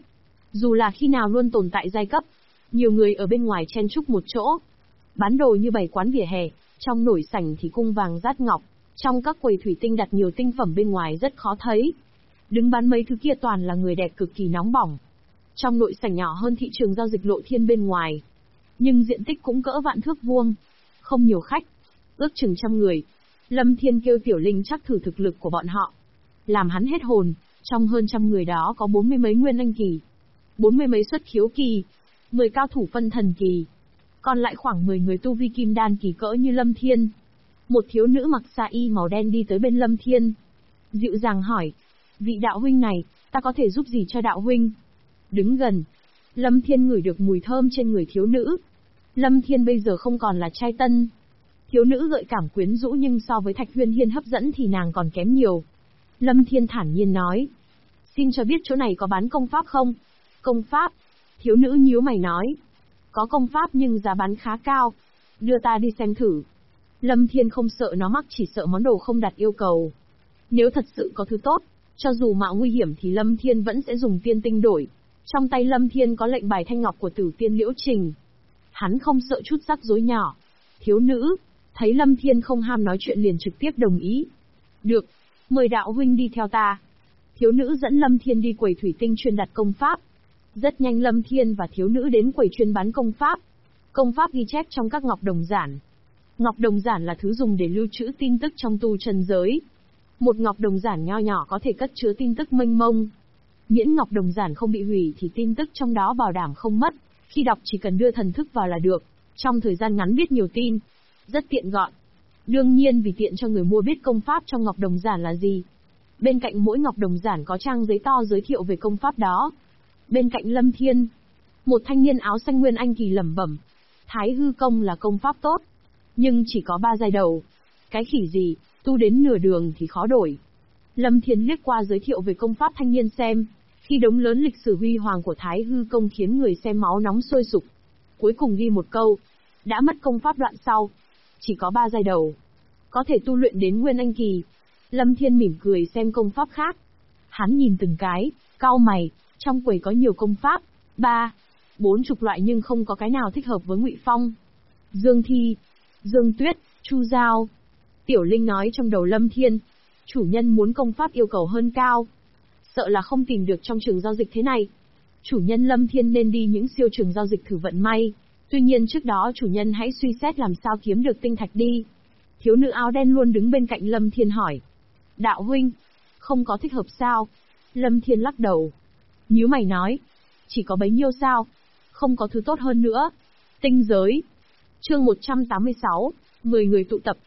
Dù là khi nào luôn tồn tại giai cấp. Nhiều người ở bên ngoài chen chúc một chỗ. Bán đồ như bày quán vỉa hè, trong nổi sảnh thì cung vàng rát ngọc, trong các quầy thủy tinh đặt nhiều tinh phẩm bên ngoài rất khó thấy. Đứng bán mấy thứ kia toàn là người đẹp cực kỳ nóng bỏng. Trong nội sảnh nhỏ hơn thị trường giao dịch Lộ Thiên bên ngoài. Nhưng diện tích cũng cỡ vạn thước vuông. Không nhiều khách. Ước chừng 100 người. Lâm Thiên kêu Tiểu Linh chắc thử thực lực của bọn họ. Làm hắn hết hồn, trong hơn 100 người đó có 40 mấy nguyên anh kỳ. 40 mấy xuất khiếu kỳ. 10 cao thủ phân thần kỳ. Còn lại khoảng 10 người tu vi kim đan kỳ cỡ như Lâm Thiên. Một thiếu nữ mặc sa y màu đen đi tới bên Lâm Thiên. Dịu dàng hỏi. Vị đạo huynh này, ta có thể giúp gì cho đạo huynh? Đứng gần. Lâm Thiên ngửi được mùi thơm trên người thiếu nữ. Lâm Thiên bây giờ không còn là trai tân. Thiếu nữ gợi cảm quyến rũ nhưng so với Thạch Huyên Hiên hấp dẫn thì nàng còn kém nhiều. Lâm Thiên thản nhiên nói. Xin cho biết chỗ này có bán công pháp không? Công pháp? Thiếu nữ nhíu mày nói. Có công pháp nhưng giá bán khá cao. Đưa ta đi xem thử. Lâm Thiên không sợ nó mắc, chỉ sợ món đồ không đặt yêu cầu. Nếu thật sự có thứ tốt, cho dù mạo nguy hiểm thì Lâm Thiên vẫn sẽ dùng tiên tinh đổi. Trong tay Lâm Thiên có lệnh bài thanh ngọc của Tử Tiên Liễu Trình. Hắn không sợ chút rắc rối nhỏ. Thiếu nữ, thấy Lâm Thiên không ham nói chuyện liền trực tiếp đồng ý. Được, mời đạo huynh đi theo ta. Thiếu nữ dẫn Lâm Thiên đi quầy thủy tinh chuyên đặt công pháp. Rất nhanh Lâm Thiên và thiếu nữ đến quầy chuyên bán công pháp. Công pháp ghi chép trong các ngọc đồng giản. Ngọc đồng giản là thứ dùng để lưu trữ tin tức trong tu chân giới. Một ngọc đồng giản nho nhỏ có thể cất chứa tin tức mênh mông. Miễn ngọc đồng giản không bị hủy thì tin tức trong đó bảo đảm không mất. Khi đọc chỉ cần đưa thần thức vào là được. Trong thời gian ngắn biết nhiều tin. Rất tiện gọn. Đương nhiên vì tiện cho người mua biết công pháp trong ngọc đồng giản là gì. Bên cạnh mỗi ngọc đồng giản có trang giấy to giới thiệu về công pháp đó. Bên cạnh Lâm Thiên, một thanh niên áo xanh nguyên anh kỳ lẩm bẩm. Thái hư công là công pháp tốt. Nhưng chỉ có 3 giai đầu. Cái khỉ gì, tu đến nửa đường thì khó đổi. Lâm Thiên liếc qua giới thiệu về công pháp thanh niên xem. Khi đống lớn lịch sử huy hoàng của Thái hư công khiến người xem máu nóng sôi sục. Cuối cùng ghi một câu. Đã mất công pháp đoạn sau. Chỉ có 3 giai đầu. Có thể tu luyện đến nguyên anh kỳ. Lâm Thiên mỉm cười xem công pháp khác. Hắn nhìn từng cái, cau mày. Trong quầy có nhiều công pháp. 3, 40 loại nhưng không có cái nào thích hợp với Ngụy Phong. Dương Thi, Dương Tuyết, Chu Giao. Tiểu Linh nói trong đầu Lâm Thiên. Chủ nhân muốn công pháp yêu cầu hơn cao. Sợ là không tìm được trong trường giao dịch thế này. Chủ nhân Lâm Thiên nên đi những siêu trường giao dịch thử vận may. Tuy nhiên trước đó chủ nhân hãy suy xét làm sao kiếm được tinh thạch đi. Thiếu nữ áo đen luôn đứng bên cạnh Lâm Thiên hỏi. Đạo huynh, không có thích hợp sao? Lâm Thiên lắc đầu. Nhíu mày nói. Chỉ có bấy nhiêu sao? Không có thứ tốt hơn nữa. Tinh giới. Chương 186, 10 người tụ tập,